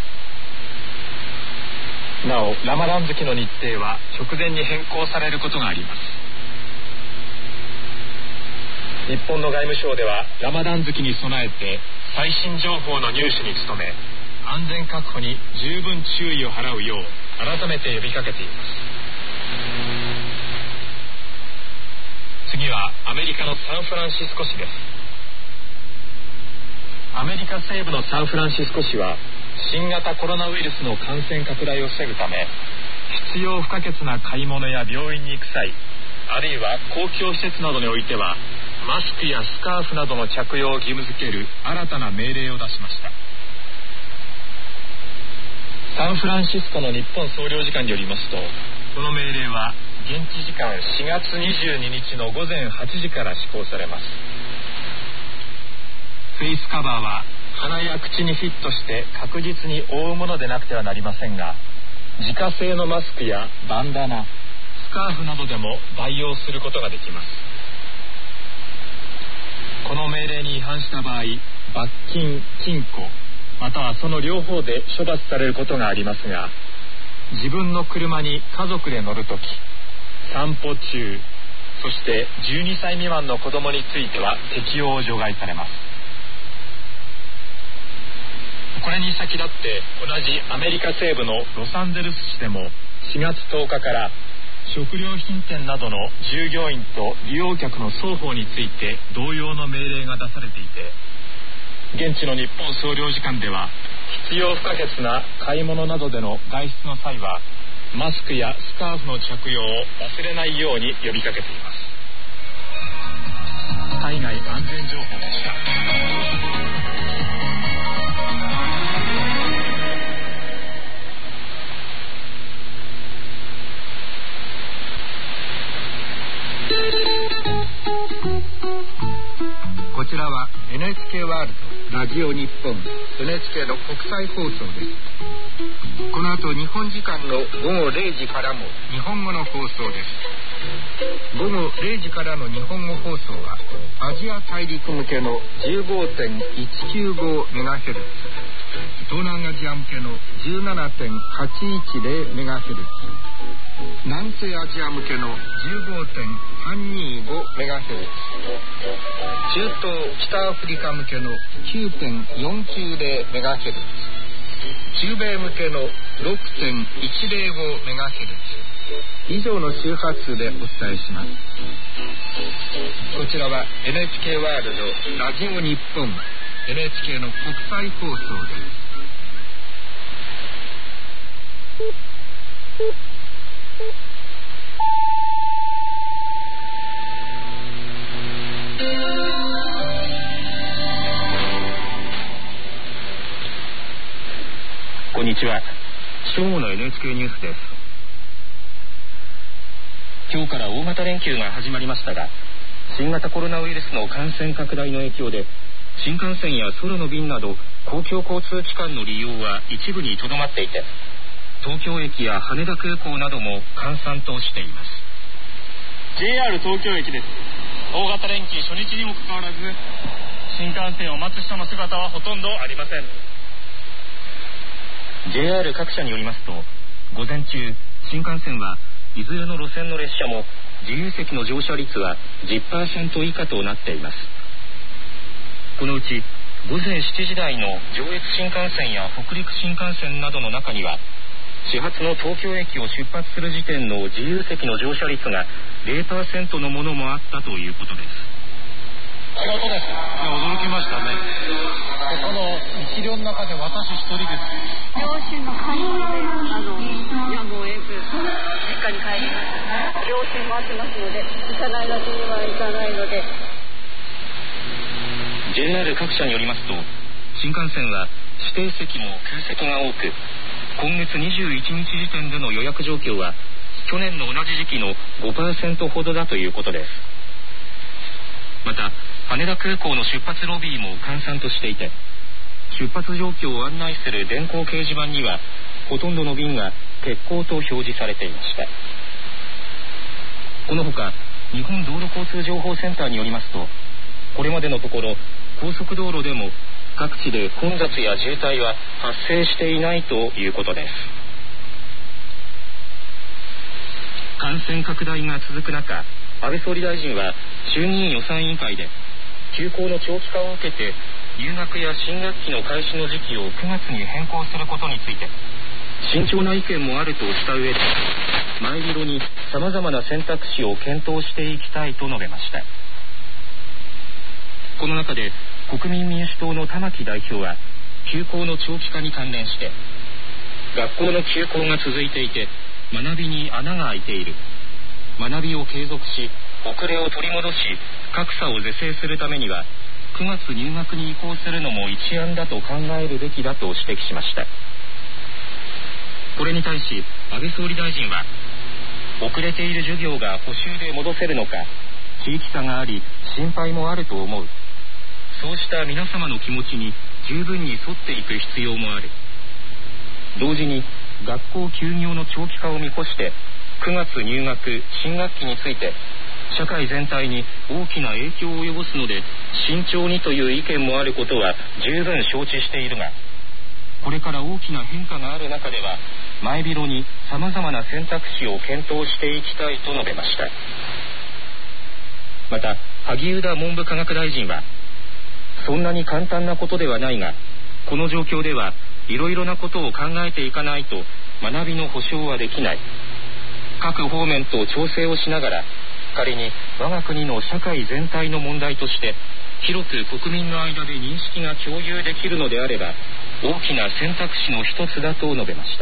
S3: なおラマダン月の日程は直前に変更されることがあります。日本の外務省ではラマダン月に備えて最新情報の入手に努め、安全確保に十分注意を払うよう改めて呼びかけています。次はアメリカのサンフランシスコ市です。アメリカ西部のサンフランシスコ市は新型コロナウイルスの感染拡大を防ぐため、必要不可欠な買い物や病院に行く際、あるいは公共施設などにおいてはマスクやスカーフなどの着用を義務付ける新たな命令を出しました。サンフランシスコの日本総領事館によりますと、この命令は現地時間4月22日の午前8時から施行されます。フェイスカバーは鼻や口にフィットして確実に覆うものでなくてはなりませんが、自家製のマスクやバンダナ、スカーフなどでも代用することができます。この命令に違反した場合、罰金、禁錮、またはその両方で処罰されることがありますが、自分の車に家族で乗るとき、散歩中、そして12歳未満の子供については適用を除外されます。これに先立って同じアメリカ西部のロサンゼルス市でも4月10日から食料品店などの従業員と利用客の双方について同様の命令が出されていて、現地の日本総領事館では必要不可欠な買い物などでの外出の際はマスクやスカーフの着用を忘れないように呼びかけています。海外安全情報でした。こちらは NHK ワールドラジオ日本 NHK の国際放送です。この後日本時間の午後0時からも日本語の放送です。午後0時からの日本語放送はアジア大陸向けの 15.195MHz、 東南アジア向けの 17.810MHz、 南西アジア向けの 15.325MHz、 中東北アフリカ向けの 9.490MHz、 中米向けの 6.105MHz 以上の周波数でお伝えします。こちらは NHK ワールドラジオ日本 NHK の国際放送です。こんにちは。正午の NHK ニュースです。今日から大型連休が始まりましたが、
S6: 新型コロナウイルスの感染拡大の影響で新幹線や空の便など公共交通機関の利用は一部にとどまっていて、東京駅や羽田空港なども閑散としています。
S2: JR 東京駅です。大型連休初日にもかかわらず新幹線を待つ人の姿はほとんどありません。
S6: JR 各社によりますと、午前中新幹線はいずれの路線の列車も自由席の乗車率は 10% 以下となっています。このうち午前7時台の上越新幹線や北陸新幹線などの中には、始発の東京駅を出発する時点の自由席の乗車率が 0% のものもあったということです。
S2: 仕事です。驚きましたね。この一両の中で私一人です。
S1: 両親の介護でやむを得ず実家に帰ります。両親も会ってますので、行かないわけにはいかないので。
S6: JR 各社によりますと、新幹線は指定席も空席が多く、今月21日時点での予約状況は去年の同じ時期の 5% ほどだということです。また羽田空港の出発ロビーも閑散としていて、出発状況を案内する電光掲示板にはほとんどの便が欠航と表示されていました。このほか日本道路交通情報センターによりますと、これまでのところ高速道路でも各地で混雑や渋滞は発生していないということです。感染拡大が続く中、安倍総理大臣は衆議院予算委員会で休校の長期化を受けて入学や新学期の開始の時期を9月に変更することについて慎重な意見もあるとした上で、前広に様々な選択肢を検討していきたいと述べました。この中で国民民主党の玉木代表は休校の長期化に関連して、学校の休校が続いていて学びに穴が開いている、学びを継続し遅れを取り戻し格差を是正するためには9月入学に移行するのも一案だと考えるべきだと指摘しました。これに対し安倍総理大臣は、遅れている授業が補習で戻せるのか、地域差があり心配もあると思う、そうした皆様の気持ちに十分に沿っていく必要もある、同時に学校休業の長期化を見越して9月入学新学期について社会全体に大きな影響を及ぼすので慎重にという意見もあることは十分承知しているが、これから大きな変化がある中では前広に様々な選択肢を検討していきたいと述べました。また萩生田文部科学大臣は、そんなに簡単なことではないが、この状況ではいろいろなことを考えていかないと学びの保障はできない、各方面と調整をしながら、仮に我が国の社会全体の問題として広く国民の間で認識が共有できるのであれば大きな選択肢の一つだと述べました。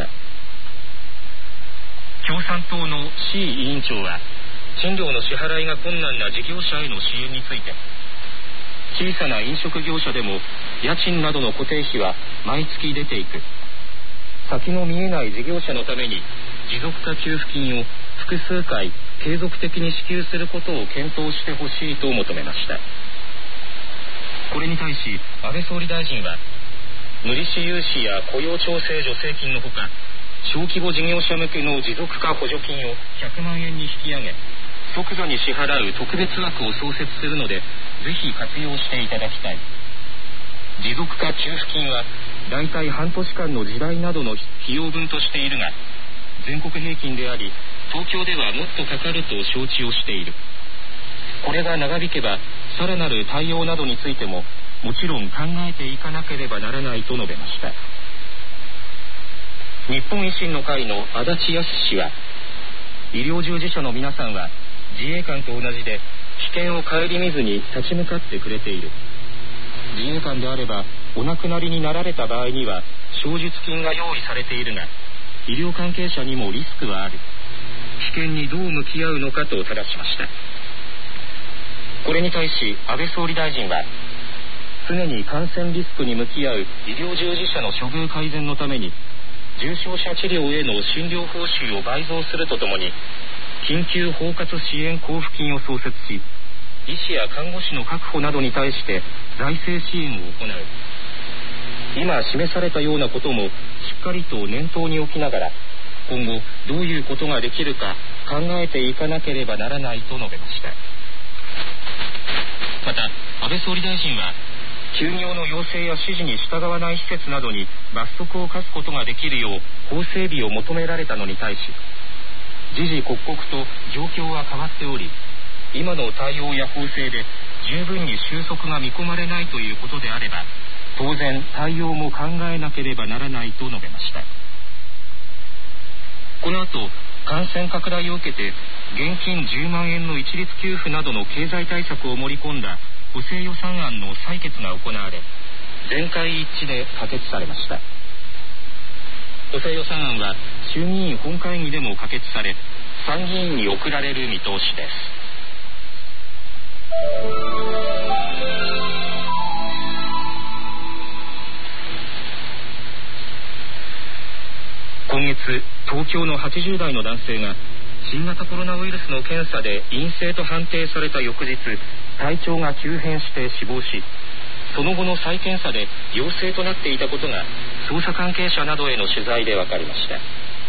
S6: 共産党の志位委員長は、賃料の支払いが困難な事業者への支援について、小さな飲食業者でも家賃などの固定費は毎月出ていく、先の見えない事業者のために持続化給付金を複数回継続的に支給することを検討してほしいと求めました。これに対し安倍総理大臣は、無利子融資や雇用調整助成金のほか、小規模事業者向けの持続化補助金を100万円に引き上げ即座に支払う特別枠を創設するので、ぜひ活用していただきたい。持続化給付金はだいたい半年間の地代などの費用分としているが、全国平均であり東京ではもっとかかると承知をしている。これが長引けばさらなる対応などについてももちろん考えていかなければならないと述べました。日本維新の会の足立康氏は、医療従事者の皆さんは自衛官と同じで危険を顧みずに立ち向かってくれている。自衛官であればお亡くなりになられた場合には償述金が用意されているが、医療関係者にもリスクはある。危険にどう向き合うのかと正しました。これに対し安倍総理大臣は、常に感染リスクに向き合う医療従事者の処遇改善のために重症者治療への診療報酬を倍増するとともに緊急包括支援交付金を創設し、 医師や看護師の確保などに対して財政支援を行う。今示されたようなこともしっかりと念頭に置きながら、今後どういうことができるか考えていかなければならないと述べました。また安倍総理大臣は、休業の要請や指示に従わない施設などに罰則を課すことができるよう法整備を求められたのに対し、時々刻々と状況は変わっており、今の対応や法制で十分に収束が見込まれないということであれば、当然対応も考えなければならないと述べました。この後、感染拡大を受けて現金10万円の一律給付などの経済対策を盛り込んだ補正予算案の採決が行われ、全会一致で可決されました。補正予算案は衆議院本会議でも可決され、参議院に送られる見通しです。今月、東京の80代の男性が新型コロナウイルスの検査で陰性と判定された翌日、体調が急変して死亡し、その後の再検査で陽性となっていたことが捜査関係者などへの取材で分かりました。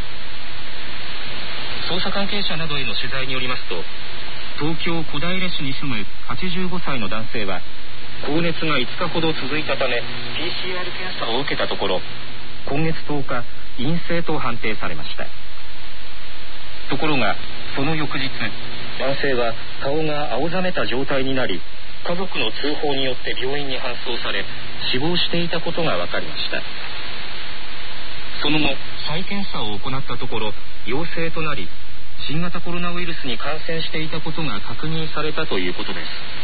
S6: 捜査関係者などへの取材によりますと、東京小平市に住む85歳の男性は高熱が5日ほど続いたため PCR 検査を受けたところ、今月10日陰性と判定されました。ところがその翌日、男性は顔が青ざめた状態になり、家族の通報によって病院に搬送され死亡していたことが分かりました。その後再検査を行ったところ陽性となり、新型コロナウイルスに感染していたことが確認されたということです。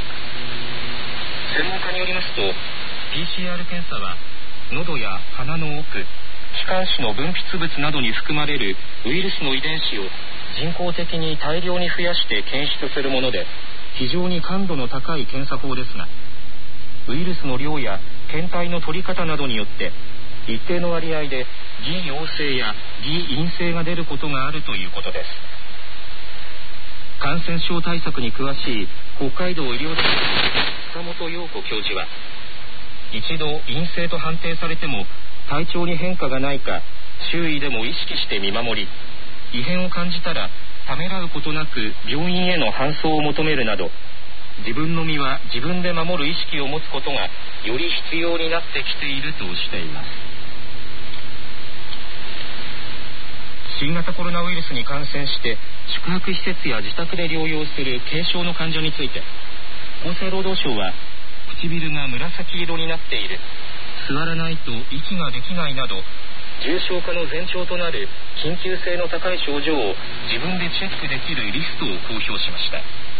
S6: 専門家によりますと、 PCR 検査は喉や鼻の奥、気管支の分泌物などに含まれるウイルスの遺伝子を人工的に大量に増やして検出するもので、非常に感度の高い検査法ですが、ウイルスの量や検体の取り方などによって一定の割合で偽陽性や偽陰性が出ることがあるということです。感染症対策に詳しい北海道医療大学の塚本陽子教授は、一度陰性と判定されても体調に変化がないか周囲でも意識して見守り、異変を感じたらためらうことなく病院への搬送を求めるなど、自分の身は自分で守る意識を持つことがより必要になってきているとしています。新型コロナウイルスに感染して宿泊施設や自宅で療養する軽症の患者について、厚生労働省は唇が紫色になっている、座らないと息ができないなど重症化の前兆となる緊急性の高い症状を自分でチェックできるリストを公表しました。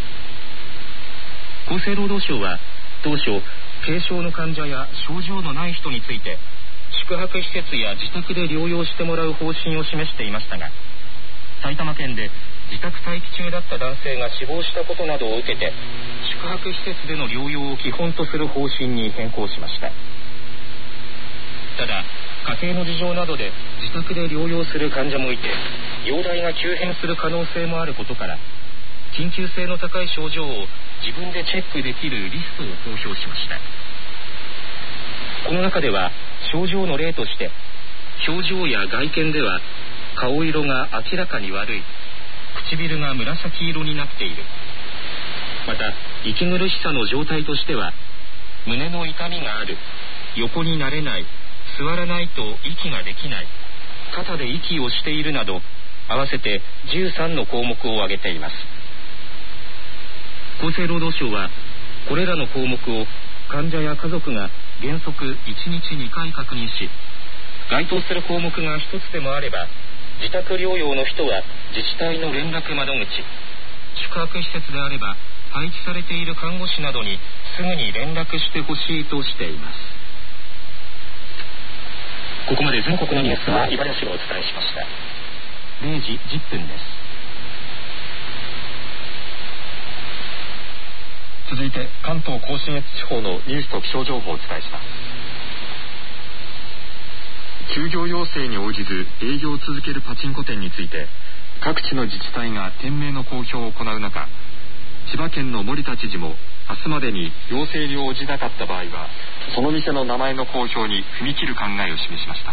S6: 厚生労働省は当初、軽症の患者や症状のない人について宿泊施設や自宅で療養してもらう方針を示していましたが、埼玉県で自宅待機中だった男性が死亡したことなどを受けて、宿泊施設での療養を基本とする方針に変更しました。ただ、家庭の事情などで自宅で療養する患者もいて、容体が急変する可能性もあることから、緊急性の高い症状を自分でチェックできるリストを公表しました。この中では症状の例として、表情や外見では顔色が明らかに悪い、唇が紫色になっている、また息苦しさの状態としては胸の痛みがある、横になれない、座らないと息ができない、肩で息をしているなど、合わせて13の項目を挙げています。厚生労働省はこれらの項目を患者や家族が原則1日2回確認し、該当する項目が一つでもあれば、自宅療養の人は自治体の連絡窓口、宿泊施設であれば配置されている看護師などにすぐに連絡してほしいとしています。ここまで全国のニュースは茨城をお伝えしました。0時10分です。
S2: 続いて関東甲信越地方のニュースと気象情報をお伝えします。休業要請に応じず営業を続けるパチンコ店について、各地の自治体が店名の公表を行う中、
S3: 千葉県の森田知事も明日までに要請に応じなかった場合はその店の名前の公表に踏み切る考えを示しました。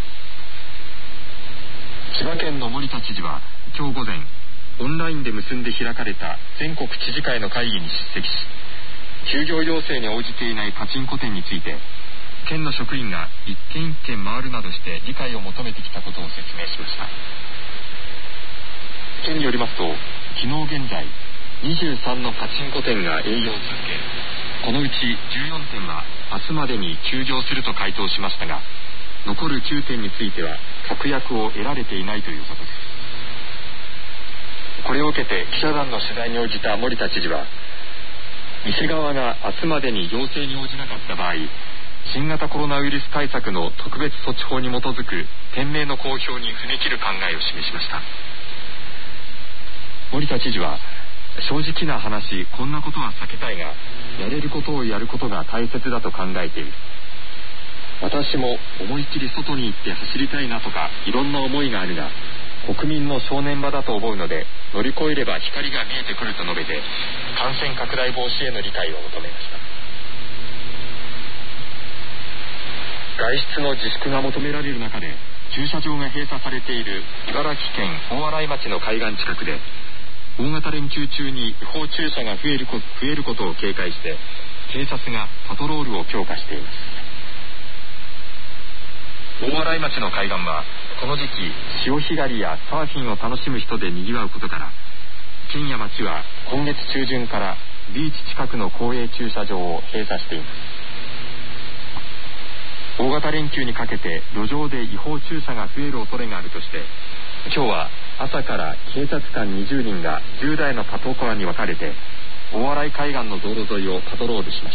S3: 千葉県の森田知事は今日午前オンラインで結んで開かれた全国知事会の会議に出席し、休業要請に応じていないパチンコ店について県の職員が一軒一軒回るなどして理解を求めてきたことを説明しました。県によりますと、昨日現在23のパチンコ店が営業を続け、このうち14店は明日までに休業すると回答しましたが、残る9店については確約を得られていないということです。これを受けて記者団の取材に応じた森田知事は、店側が明日までに要請に応じなかった場合、新型コロナウイルス対策の特別措置法に基づく店名の公表に踏み切る考えを示しました。森田知事は、正直な話、こんなことは避けたいが、やれることをやることが大切だと考えている。私も思いっきり外に行って走りたいなとかいろんな思いがあるが、国民の正念場だと思うので乗り越えれば光が見えてくると述べて、感染拡大防止への理解を求めました。外出の自粛が求められる中で駐車場が閉鎖されている茨城県大洗町の海岸近くで、大型連休中に違法駐車が増えることを警戒して警察がパトロールを強化しています。大洗町の海岸はこの時期潮干狩りやサーフィンを楽しむ人で賑わうことから、県や町は今月中旬からビーチ近くの公営駐車場を閉鎖しています。大型連休にかけて路上で違法駐車が増える恐れがあるとして、今日は朝から警察官20人が10台のパトカーに分かれて大洗海岸の道路沿いをパトロールしました。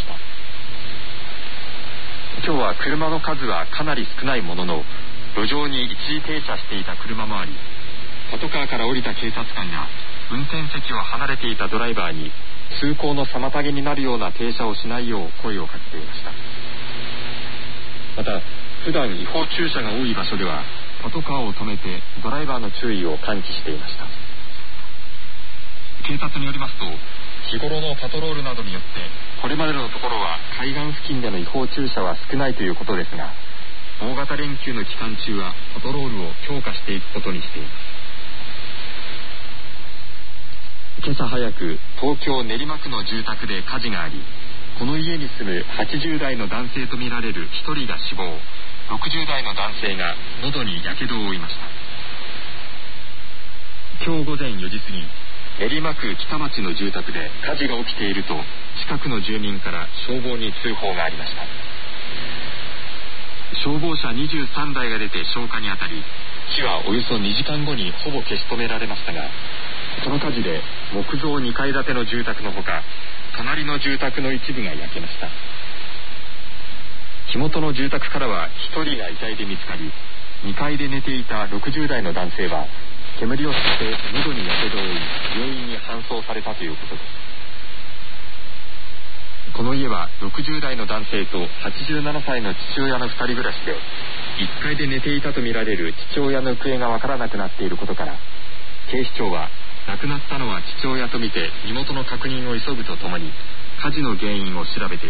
S3: 今日は車の数はかなり少ないものの、路上に一時停車していた車もあり、パトカーから降りた警察官が運転席を離れていたドライバーに通行の妨げになるような停車をしないよう声をかけていました。また普段違法駐車が多い場所ではパトカーを止めてドライバーの注意を喚起していました。警察によりますと、日頃のパトロールなどによってこれまでのところは海岸付近での違法駐車は少ないということですが、大型連休の期間中はパトロールを強化していくことにしています。今朝早く東京練馬区の住宅で火事があり、この家に住む80代の男性とみられる1人が死亡、60代の男性が喉にやけどを負いました。今日午前4時過ぎ、練馬区北町の住宅で火事が起きていると近くの住民から消防に通報がありました。消防車23台が出て消火にあたり、火はおよそ2時間後にほぼ消し止められましたが、この火事で木造2階建ての住宅のほか、隣の住宅の一部が焼けました。火元の住宅からは1人が遺体で見つかり、2階で寝ていた60代の男性は煙を吸って喉にやけどを負い、病院に搬送されたということです。この家は60代の男性と87歳の父親の2人暮らしで、1階で寝ていたとみられる父親の行方がわからなくなっていることから、警視庁は亡くなったのは父親とみて身元の確認を急ぐとともに火事の原因を調べています。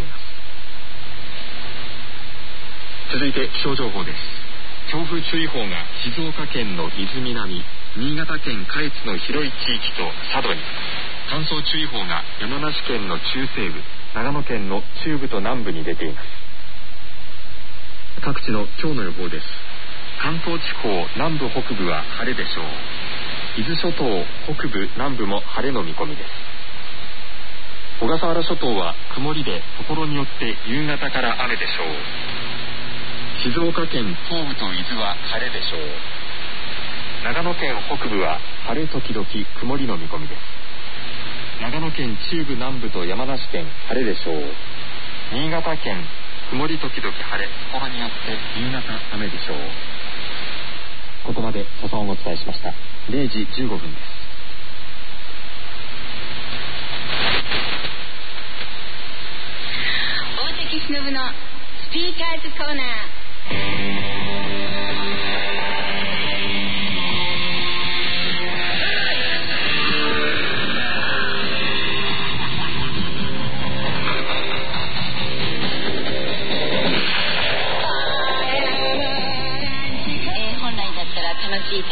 S3: 続いて気象情報です。強風注意報が静岡県の伊豆南、新潟県下越の広い地域と佐渡に、乾燥注意報が山梨県の中西部、長野県の中部と南部に出ています。各地の今日の予報です。関東地方南部北部は晴れでしょう。伊豆諸島北部南部も晴れの見込みです。小笠原諸島は曇りで所によって夕方から雨でしょう。静岡県東部と伊豆は晴れでしょう。長野県北部は晴れ時々曇りの見込みです。長野県中部南部と山梨県晴れでしょう。新潟県曇り時々晴れ、所によって夕方雨でしょう。ここまで笹音をお伝えしました。0時15分です。
S4: 大竹しのぶのスピーカーズコーナー。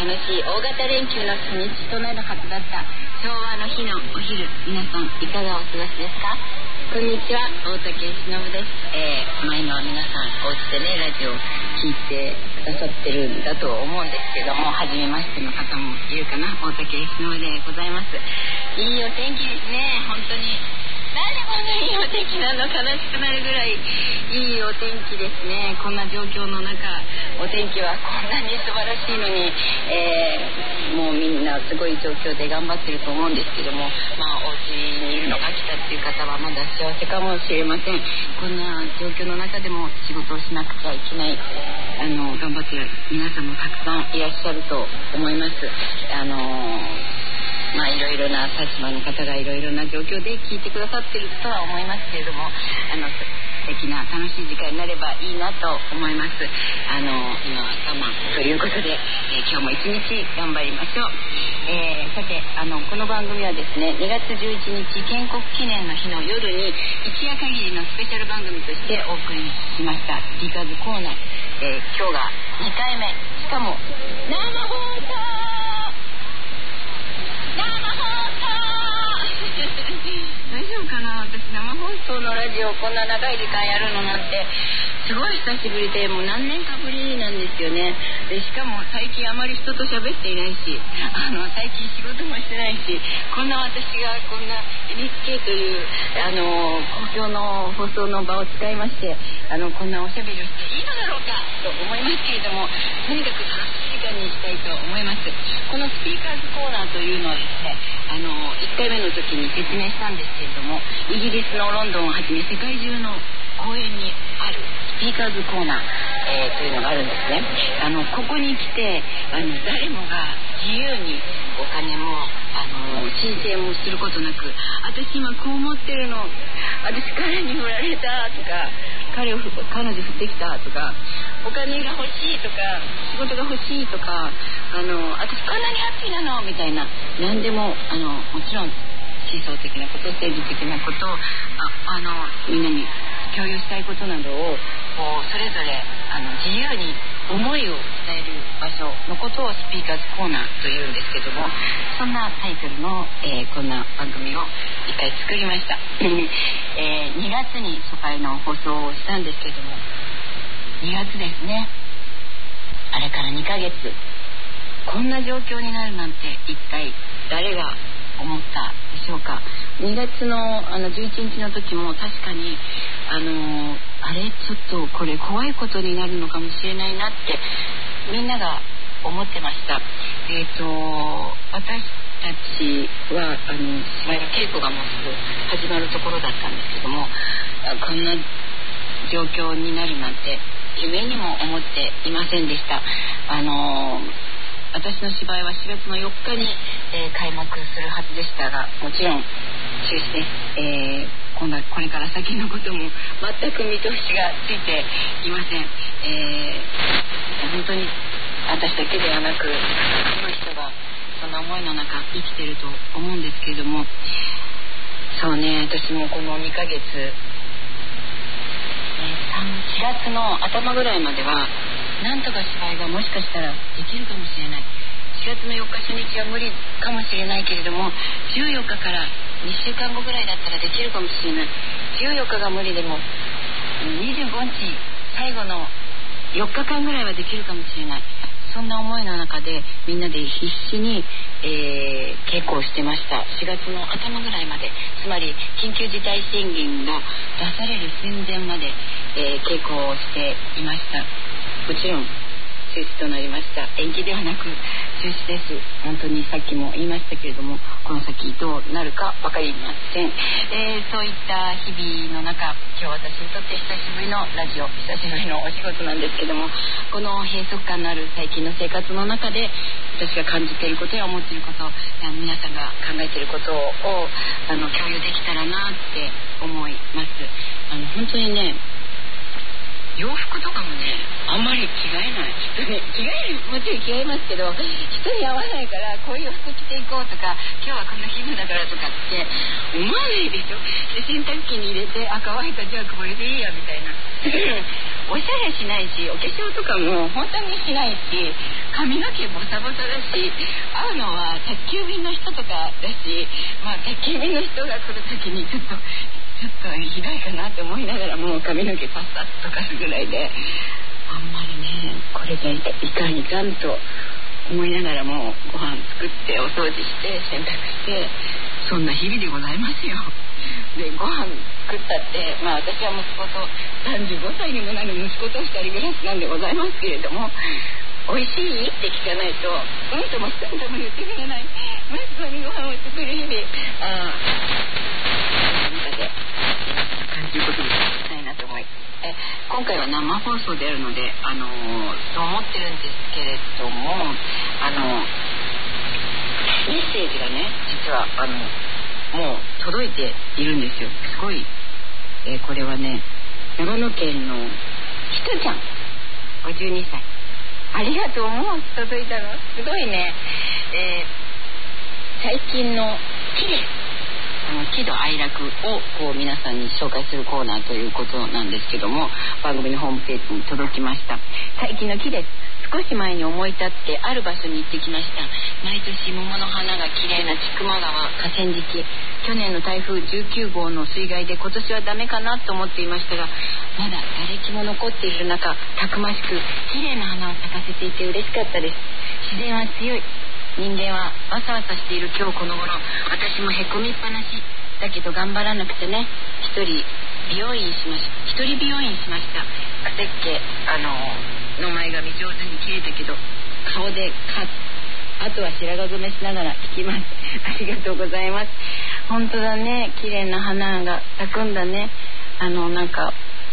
S1: 楽しい大型連休の初日となるはずだった昭和の日のお昼、皆さんいかがお過ごしですか？こんにちは、大竹しのぶです。前の皆さんお家でねラジオ聞いてくださってるんだと思うんですけども、初めましての方もいるかな。大竹しのぶでございます。いいお天気ですね。本当になんでこんなにいいお天気なの、悲しくなるぐらいいいお天気ですね。こんな状況の中、お天気はこんなに素晴らしいのに、もうみんなすごい状況で頑張ってると思うんですけども、お家にいるのが来たっていう方はまだ幸せかもしれません。こんな状況の中でも仕事をしなくちゃいけない、頑張ってる皆さんもたくさんいらっしゃると思います。いろいろな立場の方がいろいろな状況で聞いてくださってるとは思いますけれども、素敵な楽しい時間になればいいなと思います。今は我慢ということで、今日も一日頑張りましょう。さてこの番組はですね、2月11日建国記念の日の夜に一夜限りのスペシャル番組としてお送りしましたリカズコーナー、今日が2回目、しかも生放送大丈夫かな。私生放送のラジオこんな長い時間やるのなんてすごい久しぶりで、もう何年かぶりなんですよね。でしかも最近あまり人と喋っていないし、最近仕事もしてないし、こんな私がこんな NHK という公共の放送の場を使いまして、こんなおしゃべりをしていいのだろうかと思いますけれども、とにかく楽しい時間にしたいと思います。このスピーカーズコーナーというのはですね、1回目の時に説明したんですけれども、イギリスのロンドンをはじめ世界中の公園にあるスピーカーズコーナー、というのがあるんですね。ここに来て誰もが自由にお金も申請もすることなく、私今こう思ってるの、私彼に振られたとか、彼女振ってきたとか、お金が欲しいとか、仕事が欲しいとか、私こんなにハッピーなのみたいな、何でももちろん思想的なこと、政治的なことをみんなに共有したいことなどをそれぞれ自由に思いを伝える場所のことをスピーカーズコーナーというんですけども、そんなタイトルの、こんな番組を一回作りました。2月に初回の放送をしたんですけども、2月ですね、あれから2ヶ月、こんな状況になるなんて一体誰が思ったでしょうか。2月の11日の時も確かにあれちょっとこれ怖いことになるのかもしれないなってみんなが思ってました。私たちは芝居の稽古がもうすぐ始まるところだったんですけども、こんな状況になるなんて夢にも思っていませんでした。私の芝居は4月の4日に、開幕するはずでしたが、もちろん中止です。これから先のことも全く見通しがついていません。本当に私だけではなく多くの人がそんな思いの中生きてると思うんですけれども、そうね、私もこの2ヶ月、4月の頭ぐらいまではなんとか芝居がもしかしたらできるかもしれない、4月の4日初日は無理かもしれないけれども、14日から2週間後ぐらいだったらできるかもしれない、14日が無理でも25日最後の4日間ぐらいはできるかもしれない、そんな思いの中でみんなで必死に、稽古をしてました。4月の頭ぐらいまで、つまり緊急事態宣言が出される寸前まで、稽古をしていました。もちろん中止となりました。延期ではなく中止です。本当にさっきも言いましたけれども、この先どうなるか分かりません。そういった日々の中、今日私にとって久しぶりのラジオ、久しぶりのお仕事なんですけども、この閉塞感のある最近の生活の中で私が感じていることや思っていること、皆さんが考えていることを共有できたらなって思います。本当にね、洋服とかもね、あんまり着替えない人に、着替えるもちろん着替えますけど、人に合わないからこういう服着ていこうとか、今日はこんな気分だからとかって思わないでしょ。で洗濯機に入れて、乾いた、じゃあこれでいいやみたいなおしゃれしないし、お化粧とかも本当にしないし、髪の毛ボサボサだし、会うのは宅急便の人とかだし、宅急便の人が来る時にちょっとひどいかなと思いながらも髪の毛パッサッとかすぐらいで、あんまりねこれじゃいかんと思いながらもご飯作ってお掃除して洗濯して、そんな日々でございますよ。でご飯作ったって、私は息子と35歳にもなる息子と2人暮らしなんでございますけれども、美味しいって聞かないととも2人とも言ってくれない。息子にご飯を作る日々、中で感じることにしたいなと思い、今回は生放送であるのでそう思ってるんですけれども、メッセージがね実はもう届いているんですよ。すごい、これはね長野県のひとちゃん52歳、ありがとう。もう届いたのすごいね。最近の木です。喜怒哀楽をこう皆さんに紹介するコーナーということなんですけども、番組のホームページに届きました。最近の木です。少し前に思い立ってある場所に行ってきました。毎年桃の花が綺麗な千曲川河川敷。去年の台風19号の水害で今年はダメかなと思っていましたが、まだ瓦礫も残っている中、たくましく綺麗な花を咲かせていて嬉しかったです。自然は強い。人間はわさわさしている今日この頃、私もへこみっぱなしだけど頑張らなくてね。一人美容院しました。癖っ気の前髪上手に切れたけど顔であとは白髪染めしながら引きます。ありがとうございます。本当だね、綺麗な花が咲くんだね。なんか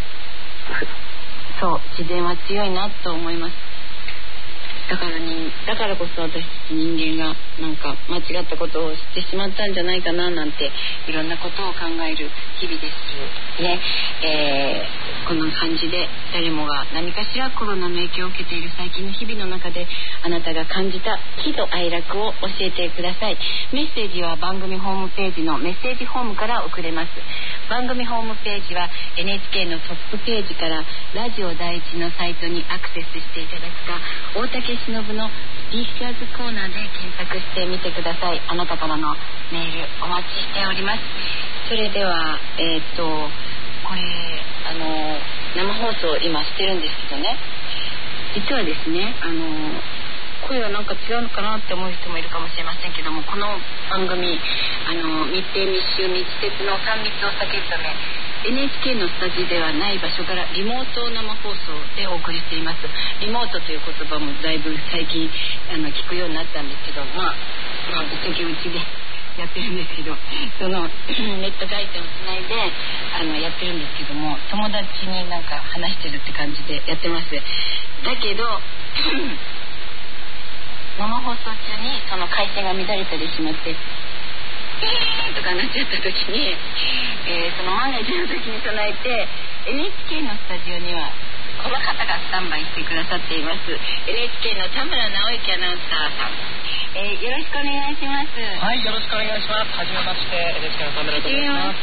S1: そう、自然は強いなと思います。だからこそ私人間がなんか間違ったことをしてしまったんじゃないかななんていろんなことを考える日々ですね。この感じで誰もが何かしらコロナの影響を受けている最近の日々の中で、あなたが感じた喜怒哀楽を教えてください。メッセージは番組ホームページのメッセージフォームから送れます。番組ホームページは NHK のトップページからラジオ第一のサイトにアクセスしていただくか、大竹しのぶのスピーカーズコーナーで検索してみてください。あなたからのメールお待ちしております。それではこれ生放送今してるんですけどね、実はですね声はなんか違うのかなって思う人もいるかもしれませんけども、この番組密閉密集密接の3密を避けるため NHK のスタジオではない場所からリモート生放送でお送りしています。リモートという言葉もだいぶ最近聞くようになったんですけど、ぶっちゃけうちでやってるんですけど、そのネット回線をつないでやってるんですけども、友達になんか話してるって感じでやってます。だけど生放送中にその回線が乱れたりしまってとかなっちゃった時に、その万が一の時に備えて NHK のスタジオにはこの方がスタンバイしてくださっています。 NHK の田村直之アナウンサーさん、よろしくお願いします。
S7: はい、よろしくお願いします。はじめまして、 NHK の田村と申します。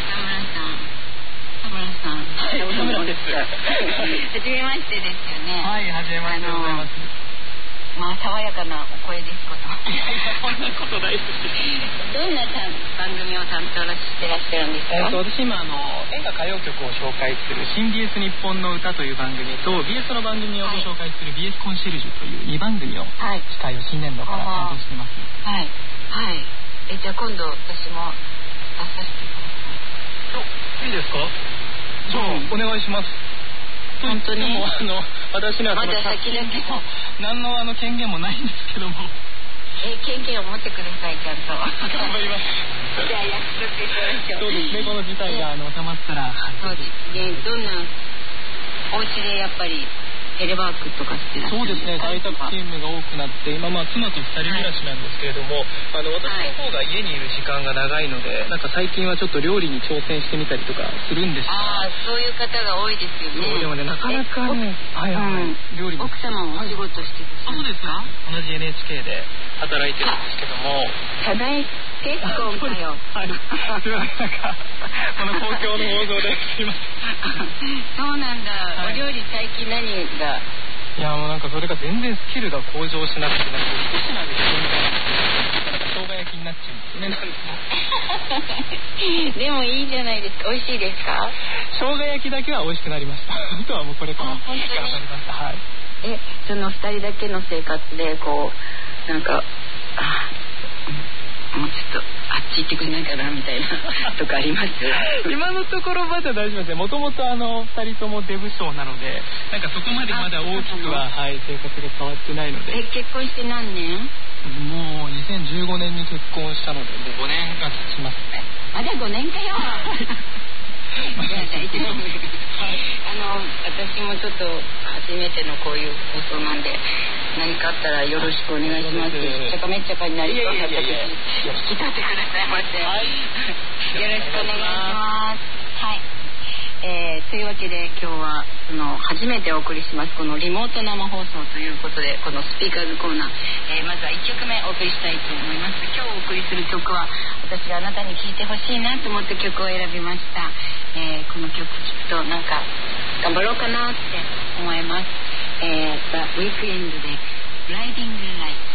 S1: 田村です。はじめましてですよね。
S7: はい、はじめましてでございます。
S1: 爽やかなお声ですこと。
S7: そんなことないです。
S1: どんな番組を担当してらっしゃるんですか？
S7: 私今演歌歌謡曲を紹介する新 BS 日本の歌という番組と BS の番組をご紹介する BS コンシェルジュという2番組を司会を新年度から担当しています。
S1: はいはい。じゃあ今度私も出させてください。
S7: いいですか？じゃあお願いします。
S1: 本当に
S7: 私には
S1: まだ先だけど
S7: 何の権限もないんですけども、
S1: 権限を持ってください。ちゃんと
S7: 頑張ります。
S1: じゃあ約束しましょう。
S7: そうですね、この事態が収まったら。
S1: そうですね。どんなお家でやっぱりテレワークとかしてらっしゃるんですか？
S7: そうですね、在宅勤務が多くなって今妻と2人暮らしなんですけれども、私の方が家にいる時間が長いので、なんか最近はちょっと料理に挑戦してみたりとかするんです。
S1: そういう方が多いですよね。
S7: そうでもね、なかなかね、料理
S1: 奥様もお仕事してる。
S7: そうですか？同じ NHK で働いてるんですけども、
S1: ただい結構歌よ。
S7: はい。すいません、なんかこの公共の放送ですいません。
S1: そうなんだ。お料理最近何が？
S7: いやもうなんかそれが全然スキルが向上しなくて、なんか一品で生姜焼きになっちゃうんですよね。
S1: でもいいじゃないですか。美味しいですか？
S7: 生姜焼きだけは美味しくなりました。あとはもうこれから頑張りました。はい。
S1: その2人だけの生活でこうなんかもうちょっとあっち行ってくれないかなみたいなとかあります？
S7: 今のところまだ大丈夫ですね。もともと2人ともデブ症なので、なんかそこまでまだ大きくは、はい、生活が変わってないので。
S1: 結婚して何年？
S7: もう2015年に結婚したのでもう5年が経ちますね。
S1: まだ5年かよ。じゃあ大丈夫。私もちょっと初めてのこういう放送なんで、何かあったらよろしくお願いします。しっちゃかめっちゃかになりそうな時に引き取ってくださいませ。はい、よろしくお願いします。はい。というわけで今日は初めてお送りしますこのリモート生放送ということで、このスピーカーズコーナー、まずは1曲目お送りしたいと思います。今日お送りする曲は私があなたに聴いてほしいなと思って曲を選びました。この曲聴くとなんか頑張ろうかなって思います。The Weekend で Blinding Lights。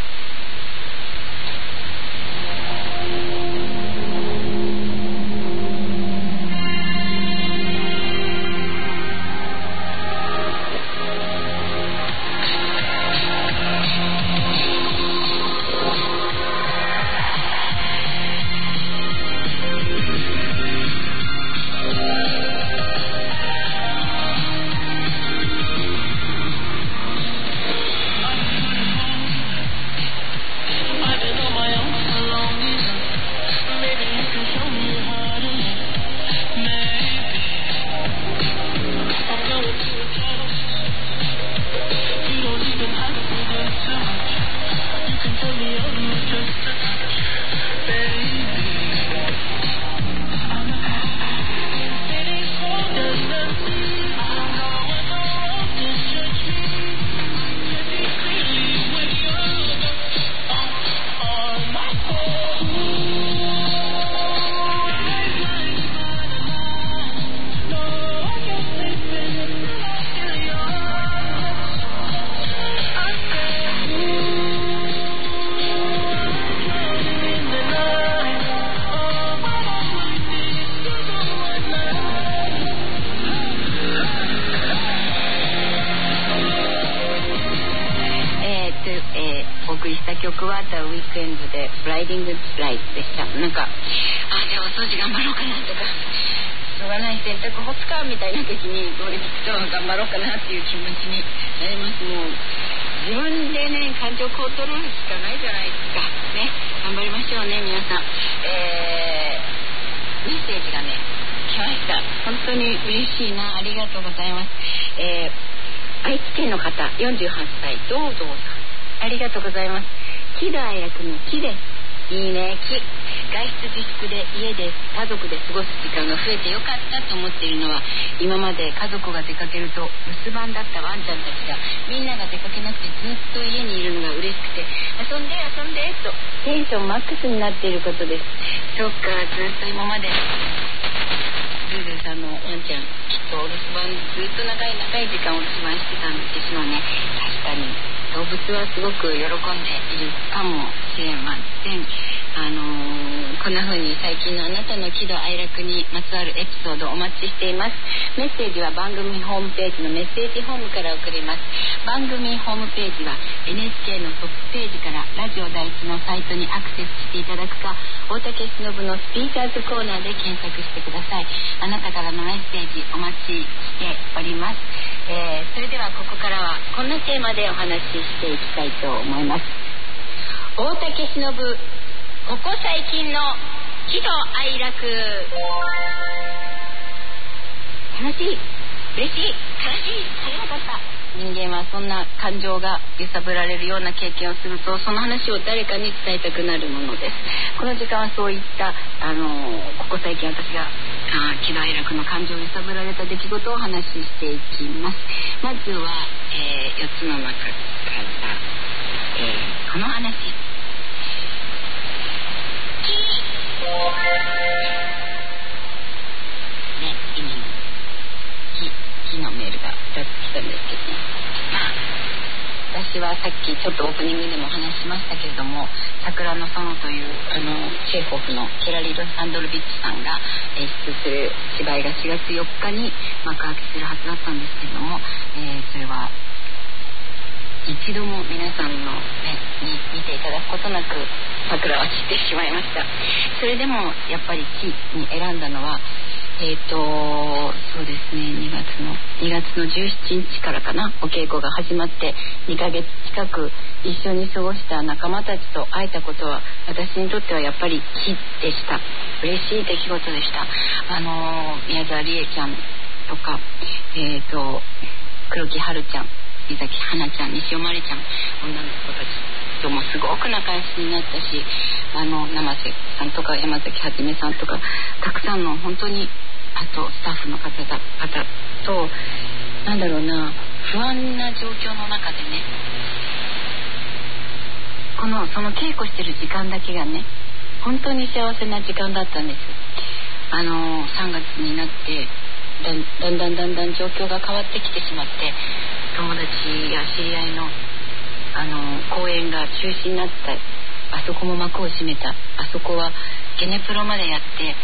S1: お送りした曲は The Weekend で Blinding Lights でした。なんかじゃあお掃除頑張ろうかなとか、しょうがない洗濯干すかみたいな時にこれ聞くと頑張ろうかなっていう気持ちになります。もう自分でね感情コントロールしかないじゃないですかね。頑張りましょうね皆さん。メッセージがね来ました。本当に嬉しいな、ありがとうございます。愛知県の方48歳どうぞさん、ありがとうございます。喜怒哀楽の喜です。いいね、喜。外出自粛で家で家族で過ごす時間が増えてよかったと思っているのは、今まで家族が出かけると留守番だったワンちゃんたちがみんなが出かけなくてずっと家にいるのが嬉しくて、遊んで遊んでとテンションマックスになっていることです。そっか、ずっと今までルールさんのワンちゃんきっとお留守番ずっと長い時間お留守番してたんでしょうね。確かに動物はすごく喜んでいるかもしれません。こんな風に最近のあなたの喜怒哀楽にまつわるエピソードをお待ちしています。メッセージは番組ホームページのメッセージホームから送ります。番組ホームページは NHK のトップページからラジオ第一のサイトにアクセスしていただくか、大竹しのぶのスピーカーズコーナーで検索してください。あなたからのメッセージお待ちしております。それではここからはこんなテーマでお話ししていきたいと思います。大竹しのぶ、ここ最近の喜怒哀楽。楽しい、嬉しい、悲しい、晴れなかった。人間はそんな感情が揺さぶられるような経験をすると、その話を誰かに伝えたくなるものです。この時間はそういったここ最近私が喜怒哀楽の感情を揺さぶられた出来事をお話ししていきます。まずは、4つの中から、この話。 木のメールが2つ来たんですけどね。私はさっきちょっとオープニングでもお話ししましたけれども、桜の園というチェーホフのケラリル・アンドロビッチさんが演出する芝居が4月4日に幕開けするはずだったんですけれども、それは一度も皆さんの目に見ていただくことなく桜は散ってしまいました。それでもやっぱり木に選んだのはそうですね、2月の17日からかな、お稽古が始まって2ヶ月近く一緒に過ごした仲間たちと会えたことは、私にとってはやっぱり木でした。嬉しい出来事でした。宮沢りえちゃんとか、黒木春ちゃん、水崎花ちゃん、西尾まりちゃん、女の子たちともすごく仲良しになったし、生瀬さんとか山崎はじめさんとか、たくさんの本当に、あとスタッフの方となんだろうな、不安な状況の中でね、その稽古してる時間だけがね、本当に幸せな時間だったんです。3月になってだんだん状況が変わってきてしまって、友達や知り合いの公演が中止になった、あそこも幕を閉めた、あそこはゲネプロまでやって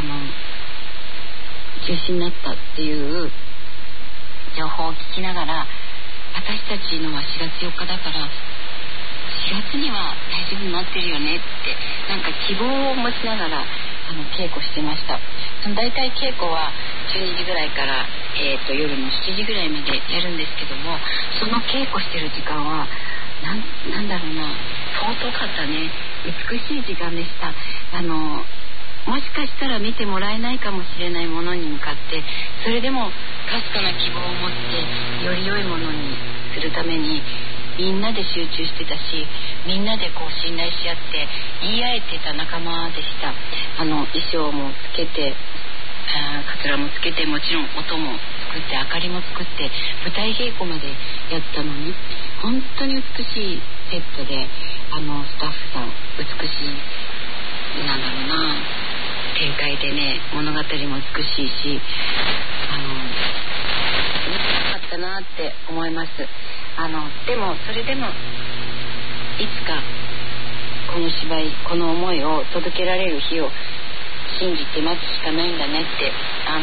S1: 中止になったっていう情報を聞きながら、私たちのは4月4日だから4月には大丈夫になってるよねって、なんか希望を持ちながら稽古してました。だいたい稽古は12時ぐらいから、夜の7時ぐらいまでやるんですけども、その稽古してる時間はなんだろうな、尊かったね。美しい時間でした。もしかしたら見てもらえないかもしれないものに向かって、それでもかすかな希望を持ってより良いものにするためにみんなで集中してたし、みんなで信頼し合って言い合えてた仲間でした。衣装もつけて、カツラもつけて、もちろん音も作って、明かりも作って、舞台稽古までやったのに、本当に美しいセットで、スタッフさん美しい、なんだろうな、展開でね、物語も美しいし、見たかったなって思います。でもそれでもいつかこの芝居、この思いを届けられる日を信じて待つしかないんだねって、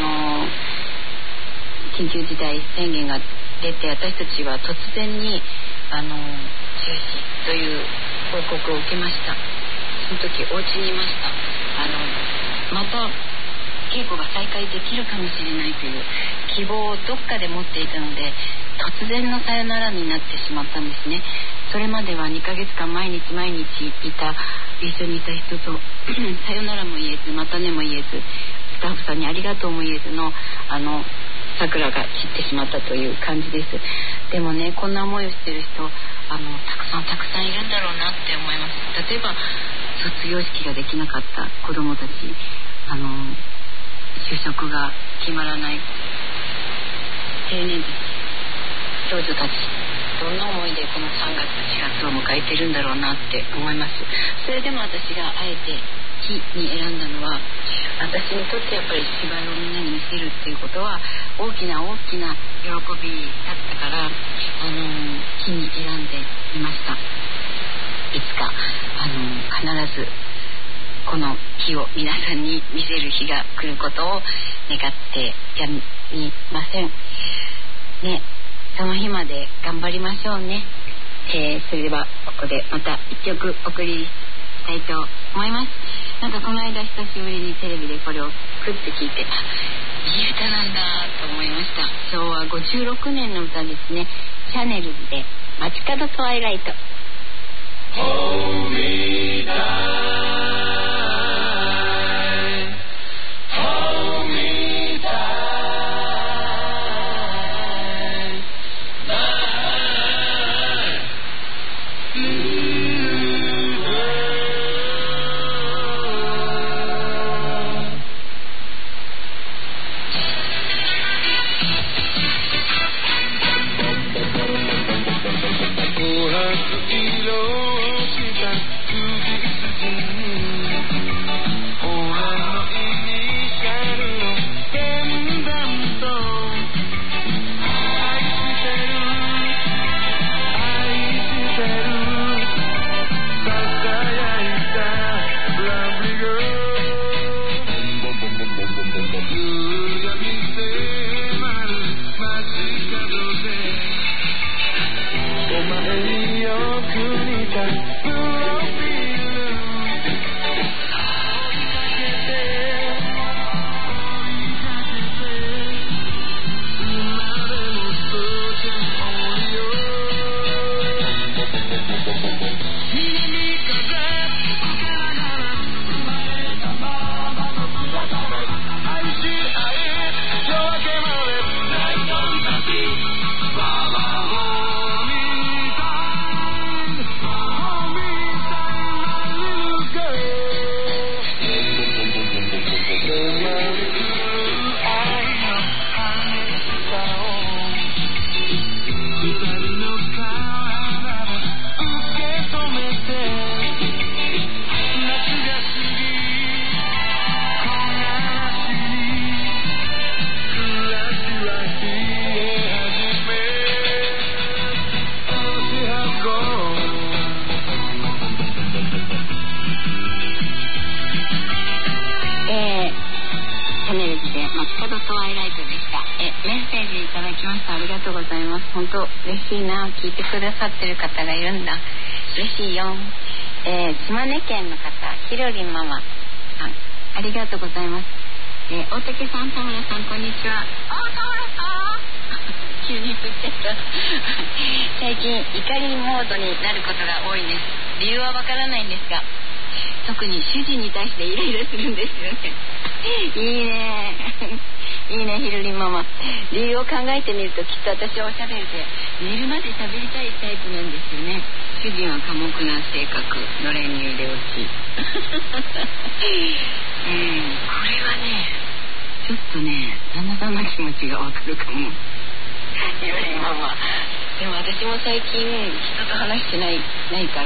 S1: 緊急事態宣言が出て、私たちは突然に中止という報告を受けました。その時お家にいました。また稽古が再開できるかもしれないという希望をどっかで持っていたので、突然のさよならになってしまったんですね。それまでは2ヶ月間毎日一緒にいた人とさよならも言えず、またねも言えず、スタッフさんにありがとうも言えずの桜が散ってしまったという感じです。でもね、こんな思いをしている人たくさんいるんだろうなって思います。例えば卒業式ができなかった子どもたち、就職が決まらない青年少女たち、どんな思いでこの3月4月を迎えてるんだろうなって思います。それでも私があえて木に選んだのは、私にとってやっぱり芝居をみんなに見せるっていうことは大きな喜びだったから、木に選んでいました。いつか必ずこの木を皆さんに見せる日が来ることを願ってやみませんね。その日まで頑張りましょうね。それではここでまた1曲お送りしたいと思います。なんかこの間久しぶりにテレビでこれをクッて聞いて、いい歌なんだと思いました。昭和56年の歌ですね。シャネルズで街角トワイライト。
S8: Hold me tight, hold me tight,
S9: しました。ありがとうございます。本当嬉しいな。聞いてくださってる方がいるんだ。嬉しいよ。島根県の方、ひろりんママさん、ありがとうございます。大竹さん、田村さん、こんにちは。田村さん急に振っちゃった最近怒りモードになることが多いです。理由はわからないんですが、特に主人に対してイライラするんですよねいいねいいね、ひるりんママ。理由を考えてみると、きっと私はおしゃべりで寝るまで喋りたいタイプなんですよね。主人は寡黙な性格、のれんに腕落ちこれはね、ちょっとね、旦那さんの気持ちがわかるかもひるりんママ。でも私も最近人と話してないから、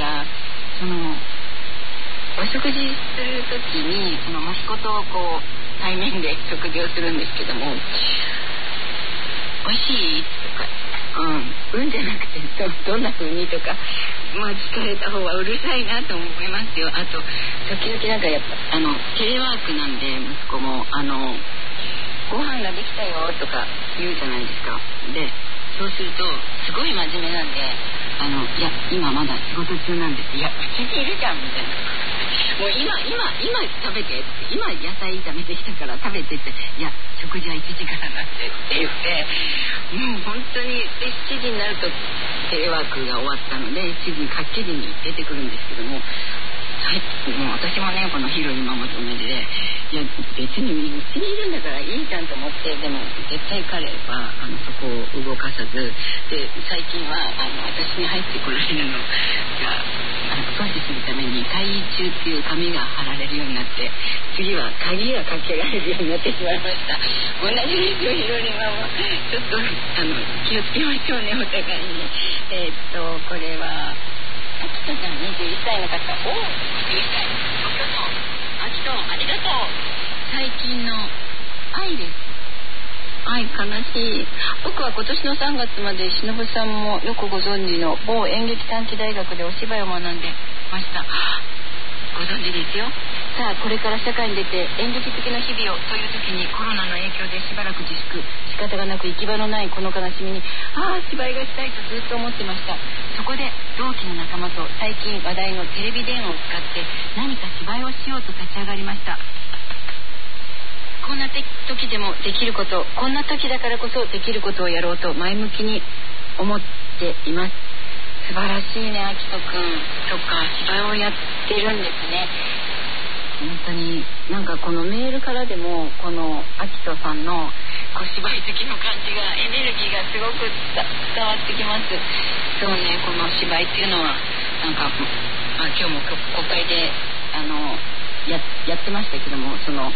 S9: お食事するときに息子とこう対面で食事をするんですけども、美味しいとか、じゃなくてどんな風にとか、聞かれた方はうるさいなと思いますよ。あと時々なんかやっぱテレワークなんで、息子もご飯ができたよとか言うじゃないですか。でそうするとすごい真面目なんで、いや今まだ仕事中なんです。いやうちにいるじゃんみたいな。もう今食べてって、今野菜炒めてきたから食べてって、いや食事は1時からなんでって言って、もう本当にで7時になるとテレワークが終わったので、7時かっきりに出てくるんですけども、もう私もね、このひろりママと同じで、いや別にうちにいるんだからいいじゃんと思って、でも絶対彼はそこを動かさずで、最近は私に入ってこられるのが阻止するために退位中っていう紙が貼られるようになって、次は鍵がかけられるようになってしまいました。同じですよ、ひろりママ。ちょっと気をつけましょうね、お互いに。これは秋田ちゃん、21歳の方。21歳、東京都秋田、ありがとう。最近の愛です。愛、悲しい。僕は今年の3月まで忍さんもよくご存知の某演劇短期大学でお芝居を学んでました。ご存知ですよ。さあこれから社会に出て演劇的な日々をという時に、コロナの影響でしばらく自粛、仕方がなく行き場のないこの悲しみに、芝居がしたいとずっと思ってました。そこで同期の仲間と最近話題のテレビ電話を使って何か芝居をしようと立ち上がりました。こんな時でもできること、こんな時だからこそできることをやろうと前向きに思っています。素晴らしいね、あきとくんとか芝居をやってるんですね。本当になんかこのメールからでもこのあきとさんの小芝居好きの感じが、エネルギーがすごく伝わってきます。そうね、この芝居っていうのはなんか、今日も国会でやってましたけども、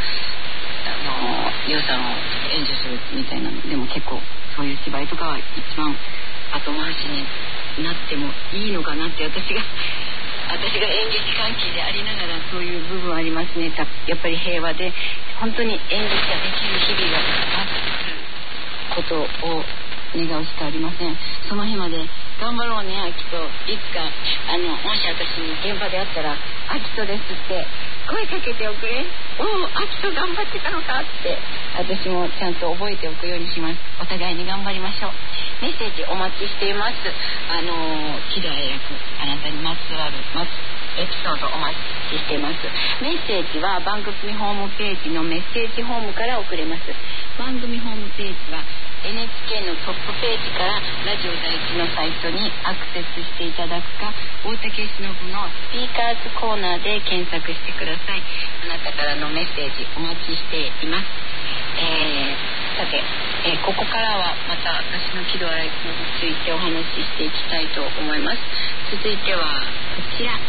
S9: 予算を援助するみたいなのでも、結構そういう芝居とかは一番後回しになってもいいのかなって、私が演劇関係でありながらそういう部分ありますね。やっぱり平和で本当に演劇ができる日々が待ってくることを願うしかありません。その日まで頑張ろうね、あきと。いつかもし私に現場で会ったらあきとですって声かけておくれ。あきと頑張ってたのかって私もちゃんと覚えておくようにします。お互いに頑張りましょう。メッセージお待ちしています。喜怒哀楽、あなたにまつわるエピソードお待ちしています。メッセージは番組ホームページのメッセージホームから送れます。番組ホームページは NHK のトップページからラジオ第一のサイトにアクセスしていただくか、大竹しのぶのスピーカーズコーナーで検索してください。あなたからのメッセージお待ちしています。さて、ここからはまた私の喜怒哀楽についてお話ししていきたいと思います。続いてはこちら。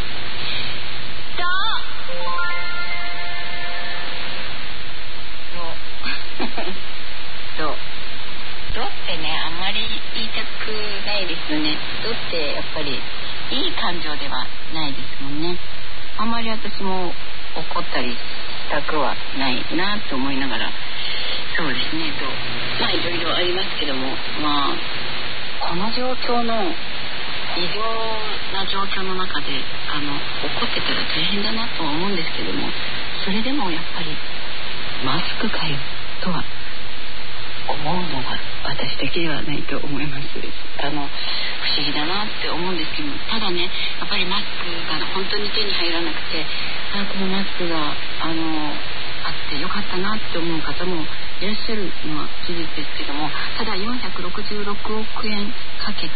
S9: ドってね、あんまり言いたくないですよね。ドってやっぱりいい感情ではないですもんね。あんまり私も怒ったりしたくはないなと思いながら、そうですね、いろいろありますけども、この状況の異常な状況の中で怒ってたら大変だなとは思うんですけども、それでもやっぱりマスクかよとは思うのが私だけではないと思います。不思議だなって思うんですけど、ただねやっぱりマスクが本当に手に入らなくて、このマスクがあってよかったなって思う方もいらっしゃるのは事実ですけども、ただ466億円かけて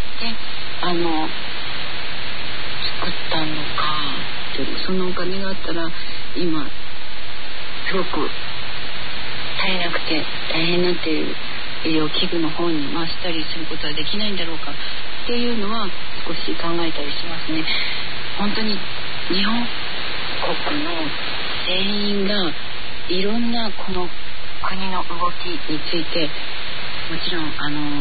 S9: 作ったのか、そのお金があったら今すごく足りなくて大変になっている医療器具の方に回したりすることはできないんだろうかっていうのは少し考えたりしますね。本当に日本国の全員がいろんなこの国の動きについて、もちろん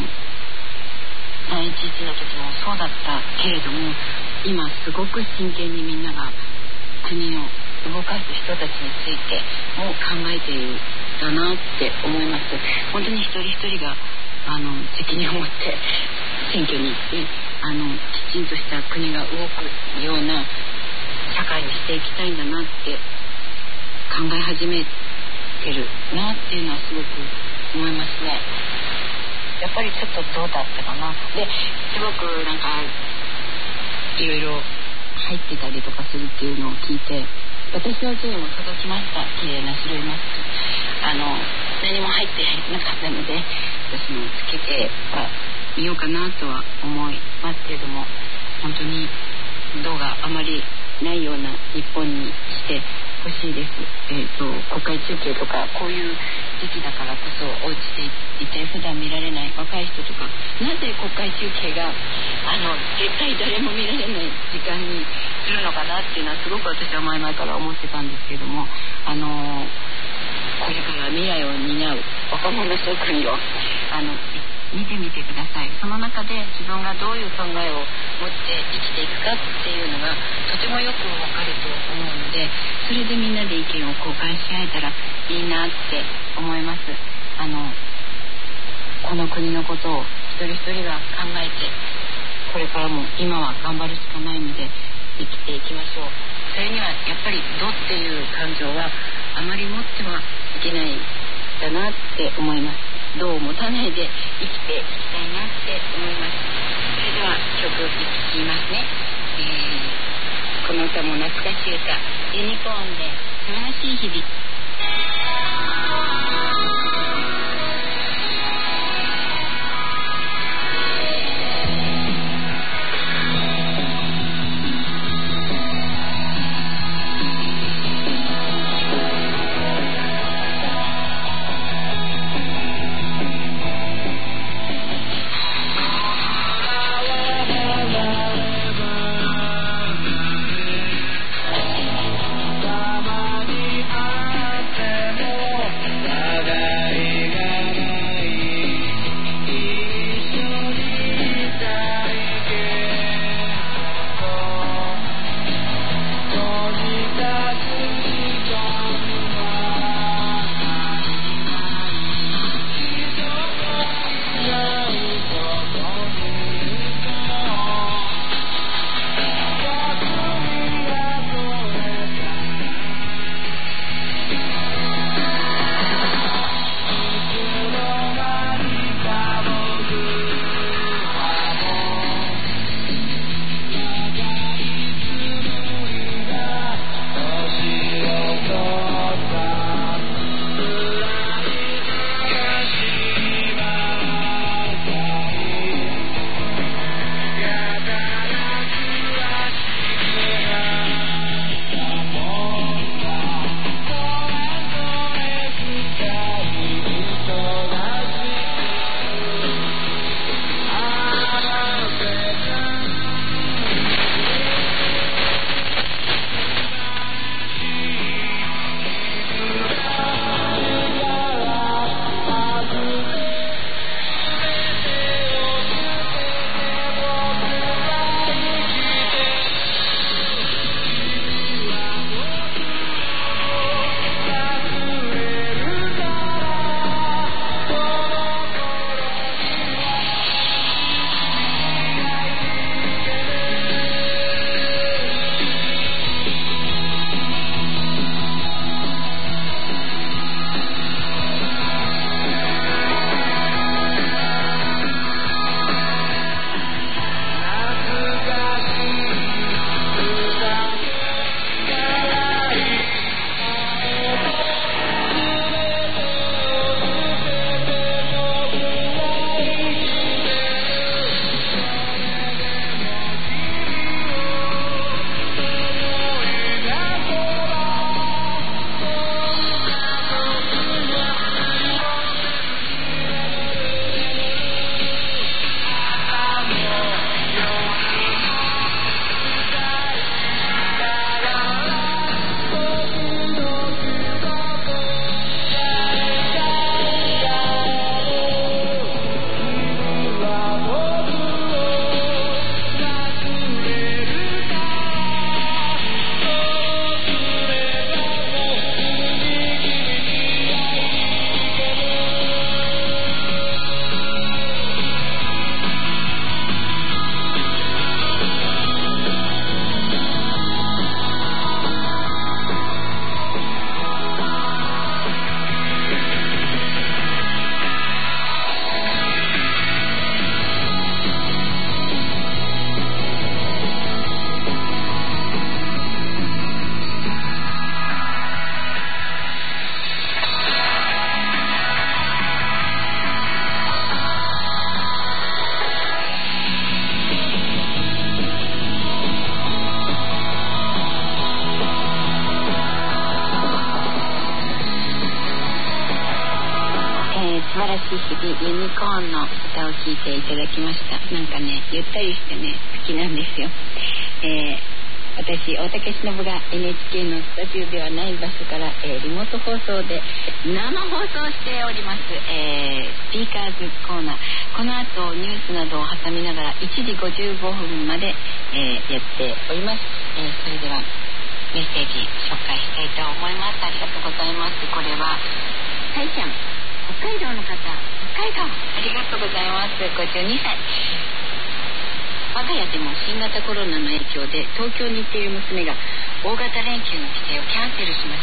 S9: 第一次の時もそうだったけれども、今すごく真剣にみんなが国を動かす人たちについても考えているんだなって思います。本当に一人一人が責任を持って選挙に行ってきちんとした国が動くような社会にしていきたいんだなって考え始めてるなっていうのはすごく思いますね。やっぱりちょっとどうだったかな。ですごくなんかいろいろ入ってたりとかするっていうのを聞いて、私のうちにも届きました。綺麗な白いマスク。何も入ってなかったので私もつけてはみようかなとは思いますけれども、本当に動画あまりないような日本にしてほしいです。国会中継とかこういう時期だからこそお家でいて普段見られない若い人とか、なぜ国会中継が絶対誰も見られない時間にするのかなっていうのはすごく私は前々から思ってたんですけども、これから未来を担う若者諸君を見てみてください。その中で自分がどういう考えを持って生きていくかっていうのがとてもよくわかると思うので、それでみんなで意見を交換し合えたらいいなって思います。この国のことを一人一人が考えて、これからも今は頑張るしかないので生きていきましょう。それにはやっぱりどっていう感情はあまり持ってはいけないんだなって思います。どう持たないで生きていきたいなって思います。それでは曲を聴きますね。この歌も懐かしい歌、ユニコーンで素晴らしい日々。
S8: たまに
S9: ユニコーンの歌を聴いていただきました。なんかね、ゆったりしてね、好きなんですよ。私、大竹しのぶが NHK のスタジオではない場所から、リモート放送で生放送しております、スピーカーズコーナー。この後ニュースなどを挟みながら1時55分まで、やっております。それではメッセージ紹介したいと思います。ありがとうございます。これはさいちゃん、北海道の方、北海道ありがとうございます。52歳。我が家でも新型コロナの影響で東京に行っている娘が大型連休の帰省をキャンセルしました。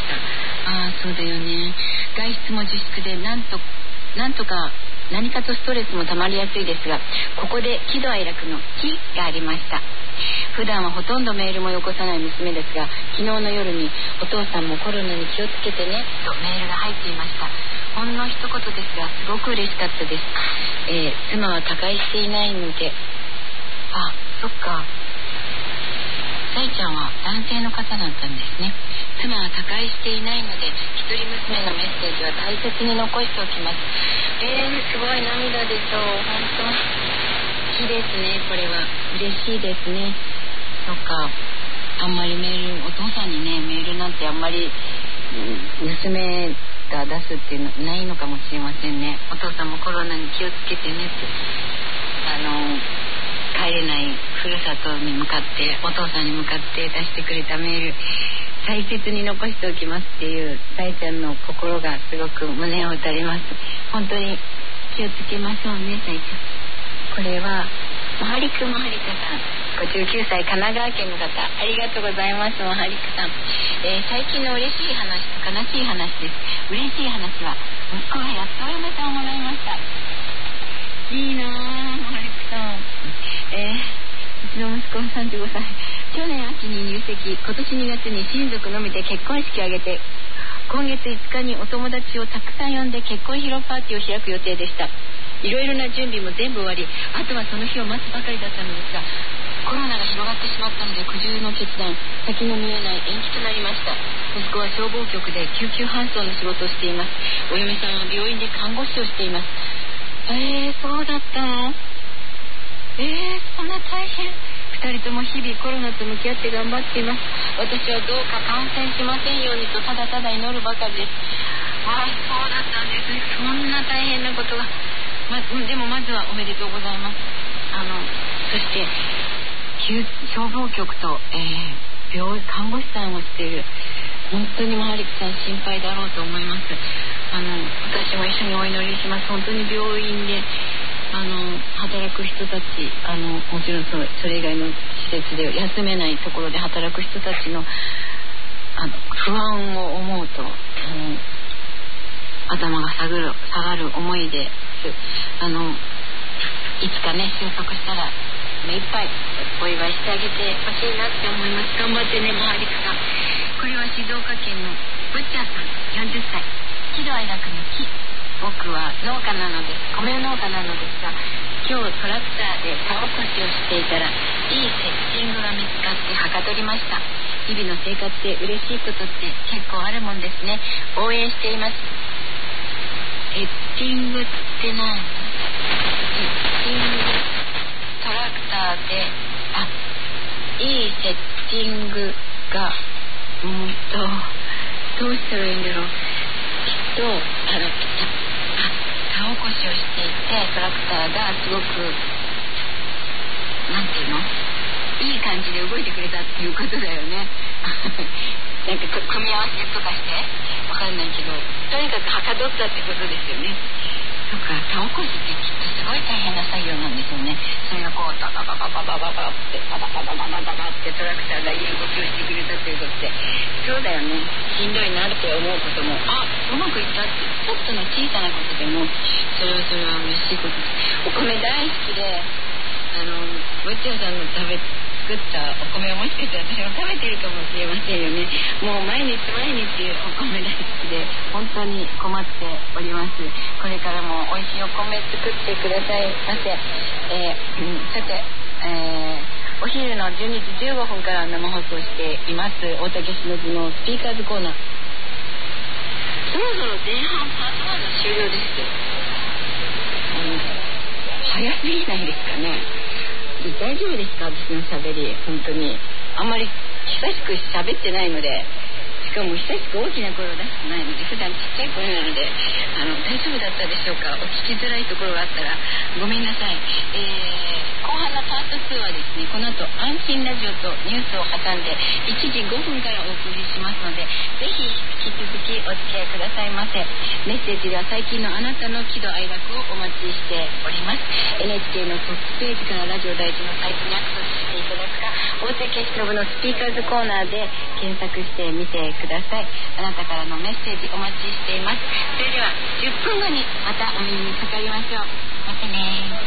S9: そうだよね。外出も自粛でなんとか何かとストレスもたまりやすいですが、ここで喜怒哀楽の喜がありました。普段はほとんどメールもよこさない娘ですが、昨日の夜にお父さんもコロナに気をつけてねとメールが入っていました。ほんの一言ですがすごく嬉しかったです。妻は他界していないので、そっか、さいちゃんは男性の方だったんですね。妻は他界していないので一人娘のメッセージは大切に残しておきます。すごい涙出そう。本当いいですね。これは嬉しいですね。そっか、あんまりメール、お父さんにねメールなんてあんまり、娘が出すっていうのないのかもしれませんね。お父さんもコロナに気をつけてねって、帰れないふるさとに向かって、お父さんに向かって出してくれたメール大切に残しておきますっていうさいちゃんの心がすごく胸を打たれます。本当に気をつけましょうね、さいちゃん。これはまはりくまはりかさん、59歳、神奈川県の方、ありがとうございます。まはりくさん、最近の嬉しい話と悲しい話です。嬉しい話は息子がやっとお嫁さんをもらいました。いいなぁ、まはりくさん。うちの息子は35歳。去年秋に入籍、今年2月に親族のみで結婚式を挙げて、今月5日にお友達をたくさん呼んで結婚披露パーティーを開く予定でした。いろいろな準備も全部終わり、あとはその日を待つばかりだったのですが、コロナが広がってしまったので苦渋の決断、先の見えない延期となりました。息子は消防局で救急搬送の仕事をしています。お嫁さんは病院で看護師をしています。そうだったの？そんな大変。2人とも日々コロナと向き合って頑張っています。私はどうか感染しませんようにとただただ祈るばかりです。そうだったんですね。そんな大変なことが、でもまずはおめでとうございます。そして消防局と、看護師さんをしている、本当にまはりくさん心配だろうと思います。私も一緒にお祈りします。本当に病院で働く人たち、もちろんそれ以外の施設で休めないところで働く人たちの不安を思うと頭が下がる思いです。いつかね収束したら目いっぱいお祝いしてあげてほしいなって思います。頑張ってね、まはりくさん。これは静岡県のブッチャーさん、40歳。喜怒哀楽の喜。僕は農家なので、米農家なのですが、今日トラクターで田起こしをしていたらいいセッティングが見つかってはかどりました。日々の生活で嬉しいことって結構あるもんですね。応援しています。セッティングって何？セッティング、トラクターでいいセッティングがどうしたらいいんだろう。田起こしをしていて、トラクターがすごくなんていうの、いい感じで動いてくれたっていうことだよね。なんか組み合わせとかしてわかんないけど、とにかくはかどったってことですよね。そっか、田起こしってきっとすごい大変な作業なんですよね。それがこうババババババババってバババババババってトラクターがいい動きをしてくれたっていうことで、そうだよね。しんどいなって思うことも、うまくいったってちょっとの小さなことでもそれは嬉しいことです。お米大好きで、ブッチャーさんの作ったお米をもしかしたら私も食べてるかもしれませんよね。もう毎日お米大好きで本当に困っております。これからも美味しいお米作ってくださいませ。さて、お昼の12時15分から生放送しています大竹しのぶのスピーカーズコーナー。そろそろ前半パート1の終了です。 早すぎないですかね。大丈夫ですか、私の喋り。本当にあんまり久しく喋ってないので、しかも久しく大きな声を出してないので、普段ちっちゃい声なので大丈夫だったでしょうか。お聞きづらいところがあったらごめんなさい。後半のパート2はですね、この後安心ラジオとニュースを挟んで1時5分からお送りしますので、ぜひ引き続きお付き合いくださいませ。メッセージでは最近のあなたの喜怒哀楽をお待ちしております。 NHK のトップページからラジオ第一のサイトにアクセスしていただくか、大関しのぶのスピーカーズコーナーで検索してみてください。あなたからのメッセージお待ちしています。それでは10分後にまたお耳にかかりましょう。またね。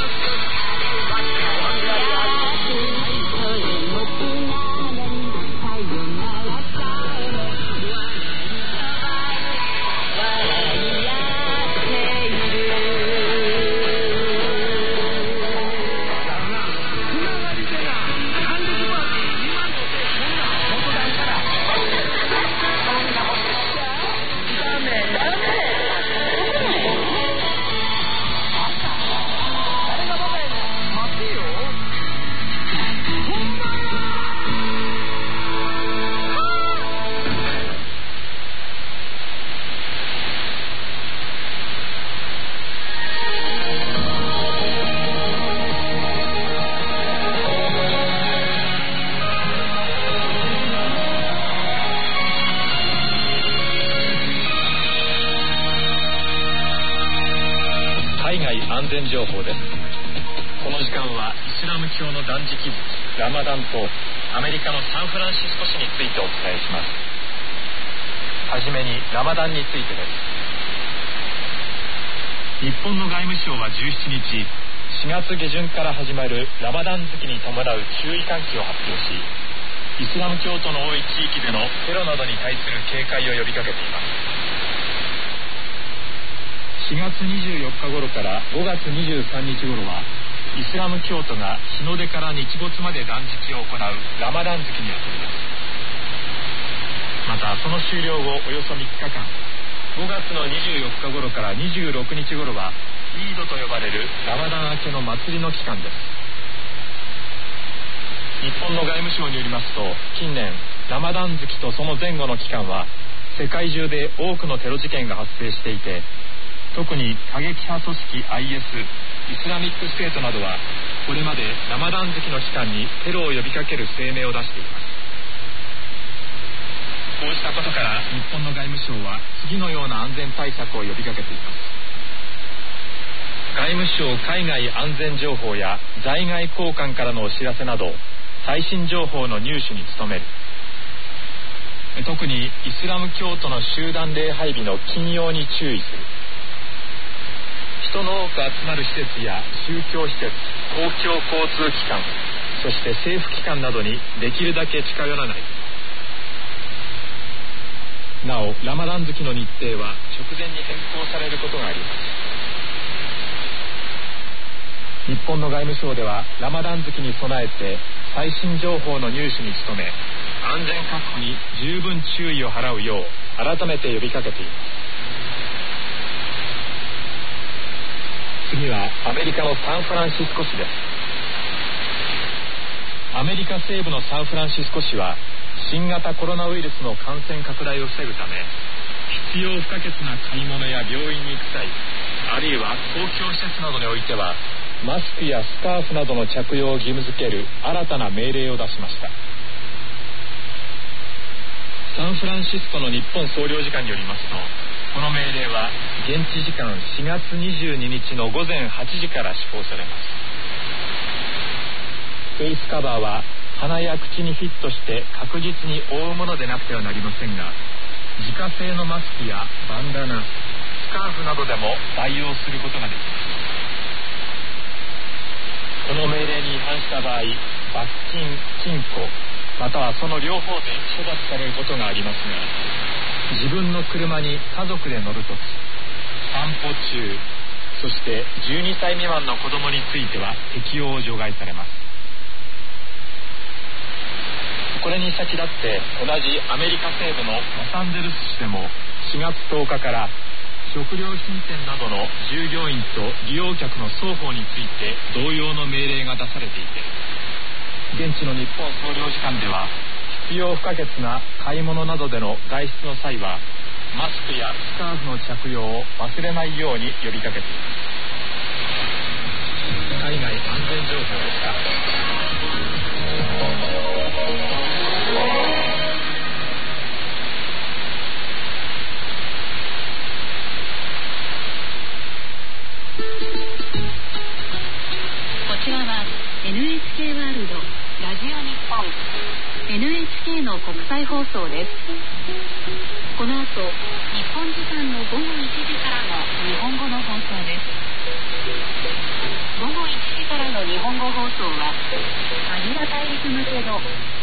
S6: 安全情報です。この時間はイスラム教の断食月ラマダンとアメリカのサンフランシスコ市についてお伝えします。はじめにラマダンについてです。日本の外務省は17日、4月下旬から始まるラマダン月に伴う注意喚起を発表し、イスラム教徒の多い地域でのテロなどに対する警戒を呼びかけています。4月24日頃から5月23日頃はイスラム教徒が日の出から日没まで断食を行うラマダン月にあたります。またその終了後およそ3日間、5月の24日頃から26日頃はイードと呼ばれるラマダン明けの祭りの期間です。日本の外務省によりますと、近年ラマダン月とその前後の期間は世界中で多くのテロ事件が発生していて、特に過激派組織 IS イスラミックステートなどはこれまでラマダン月の期間にテロを呼びかける声明を出しています。こうしたことから日本の外務省は次のような安全対策を呼びかけています。外務省海外安全情報や在外公館からのお知らせなど最新情報の入手に努める。特にイスラム教徒の集団礼拝日の禁用に注意する。人の多く集まる施設や宗教施設、公共交通機関、そして政府機関などにできるだけ近寄らない。なおラマダン月の日程は直前に変更されることがあります。日本の外務省ではラマダン月に備えて最新情報の入手に努め、安全確保に十分注意を払うよう改めて呼びかけています。次はアメリカのサンフランシスコ市です。アメリカ西部のサンフランシスコ市は新型コロナウイルスの感染拡大を防ぐため、必要不可欠な買い物や病院に行く際、あるいは公共施設などにおいてはマスクやスカーフなどの着用を義務付ける新たな命令を出しました。サンフランシスコの日本総領事館によりますと、この命令は現地時間4月22日の午前8時から施行されます。フェイスカバーは鼻や口にフィットして確実に覆うものでなくてはなりませんが、自家製のマスクやバンダナ、スカーフなどでも代用することができます。この命令に違反した場合、罰金、禁錮、またはその両方で処罰されることがありますが、自分の車に家族で乗るとき、散歩中、そして12歳未満の子供については適用を除外されます。これに先立って同じアメリカ西部のロサンゼルス市でも4月10日から食料品店などの従業員と利用客の双方について同様の命令が出されていて、現地の日本総領事館では必要不可欠な買い物などでの外出の際はマスクやスカーフの着用を忘れないように呼びかけています。海外安全情報でした。
S10: こちらは NHK ワールドラジオ日本 NHK の国際放送です。この後、日本時間の午後1時からの日本語の放送です。午後1時からの日本語放送はアジア大陸向けの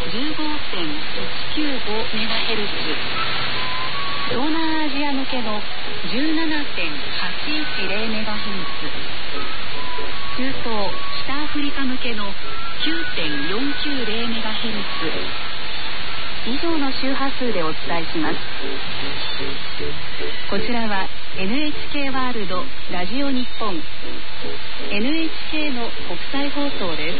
S10: 15.195MHz、 東南アジア向けの 17.810MHz、 中東北アフリカ向けの 9.490MHz 以上の周波数でお伝えします。こちらは NHK ワールドラジオ日本 NHK の国際放送です。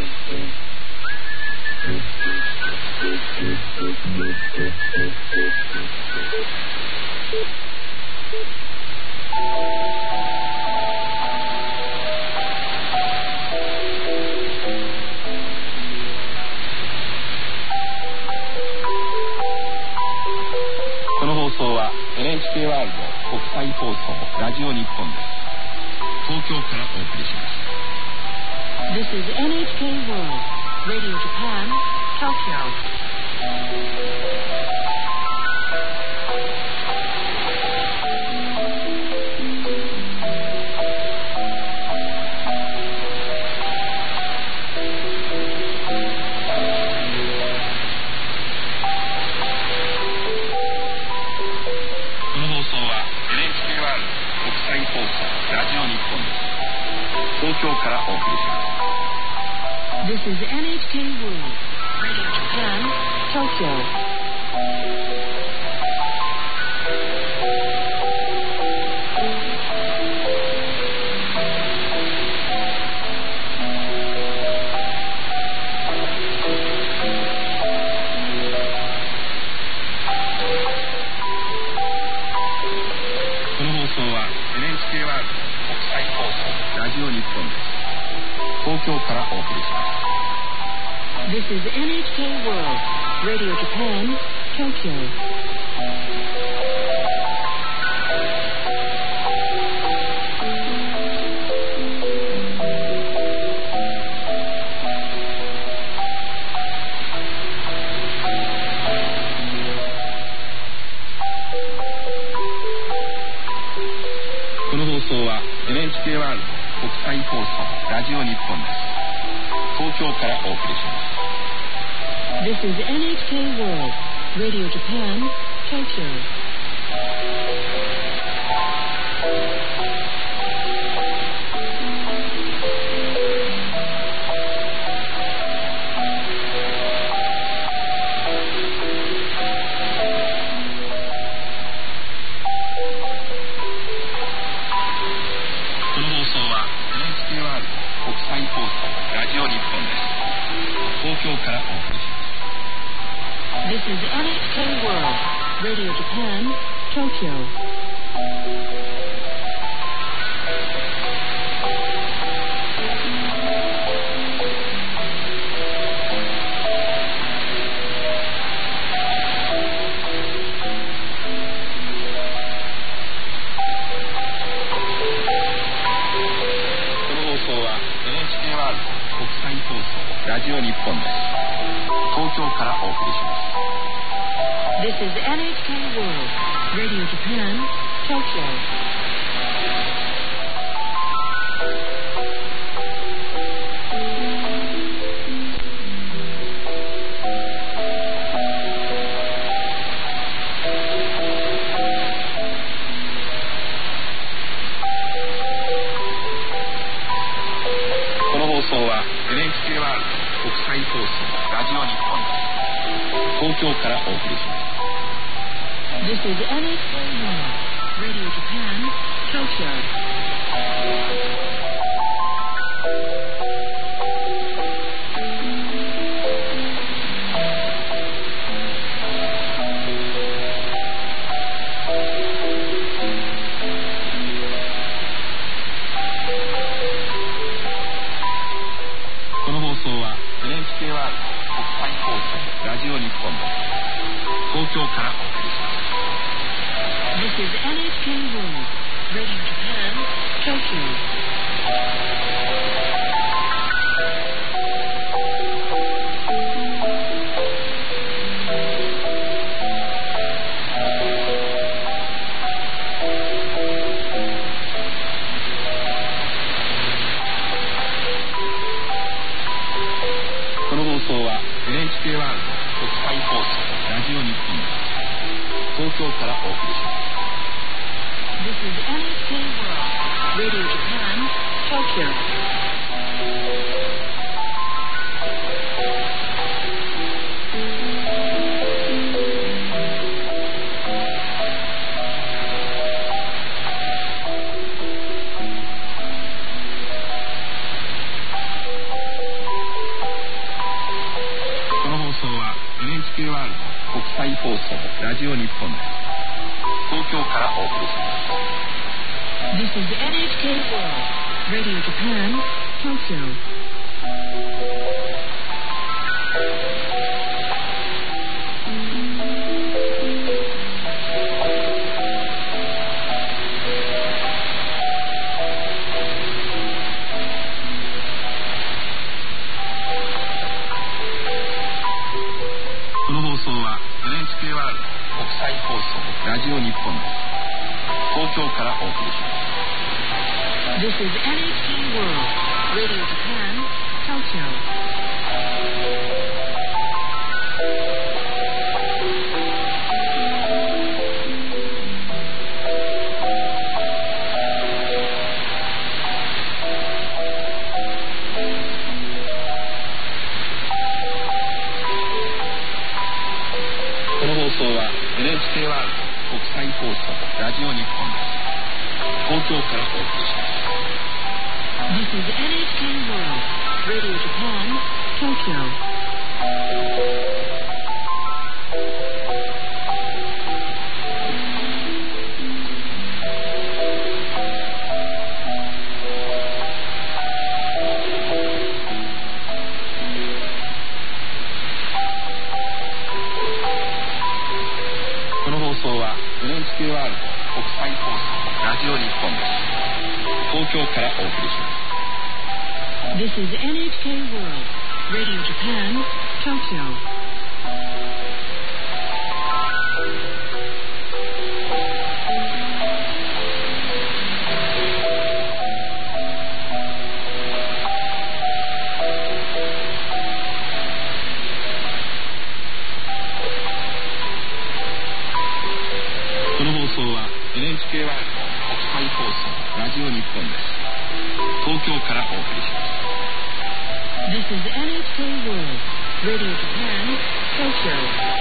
S6: この放送は NHK ワールド国際放送ラジオ日本です。東京からお送りします。
S10: This is NHK World Radio Japan Tokyo。
S6: 東京からお送りします。
S10: This is NHK World Radio Japan Tokyo。
S6: この放送は NHK ワールド国際放送ラジオ日本です。東京からお送りします。
S10: This is NHK World Radio Japan Tokyo。
S6: この放送は NHK ワールド国際放送ラジオ日本です。東京からお送りします。
S10: This is NHK World Radio Japan Tokyo。
S6: 東京からお送りします。
S10: This is NHK World Radio Japan Tokyo。
S6: ラジオ日本です。東京からお送りします。
S10: This is NHK World Radio Japan Tokyo。
S6: この放送は NHK ワールド国際放送ラジオ日本です。東京からお送りします。
S10: This is NHK World Radio Japan Tokyo.
S6: NHK ワールド国際放送ラジオ日本です。東京からお送りします。
S10: This is NHK World Radio Japan, Tokyo.
S6: NHK ワールド国際放送ラジオ日本です。東京からお送りします。
S10: This is NHK World Radio Japan, Tokyo.
S6: ワールド国際放送ラジオ日本です。東京からお送りします。
S10: This is NHK World Radio Japan, Tokyo.
S6: ワールド国際放送ラジオ日本です。東京からお送りします。
S10: This is NHK World Radio Japan, Tokyo.
S6: 放送は NHK ワールド国際放送ラジオ日本です。東京からお送りします。
S10: This is NHK World Radio Japan, Tokyo.
S6: 放送は NHK ワールド国際放送ラジオ日本です。東京からお送りします。
S10: This is NHK World Radio Japan, Tokyo.
S6: この放送は NHK ワールド国際放送ラジオ日本です。東京からお送りします。
S10: This is NHK World Radio Japan, Tokyo.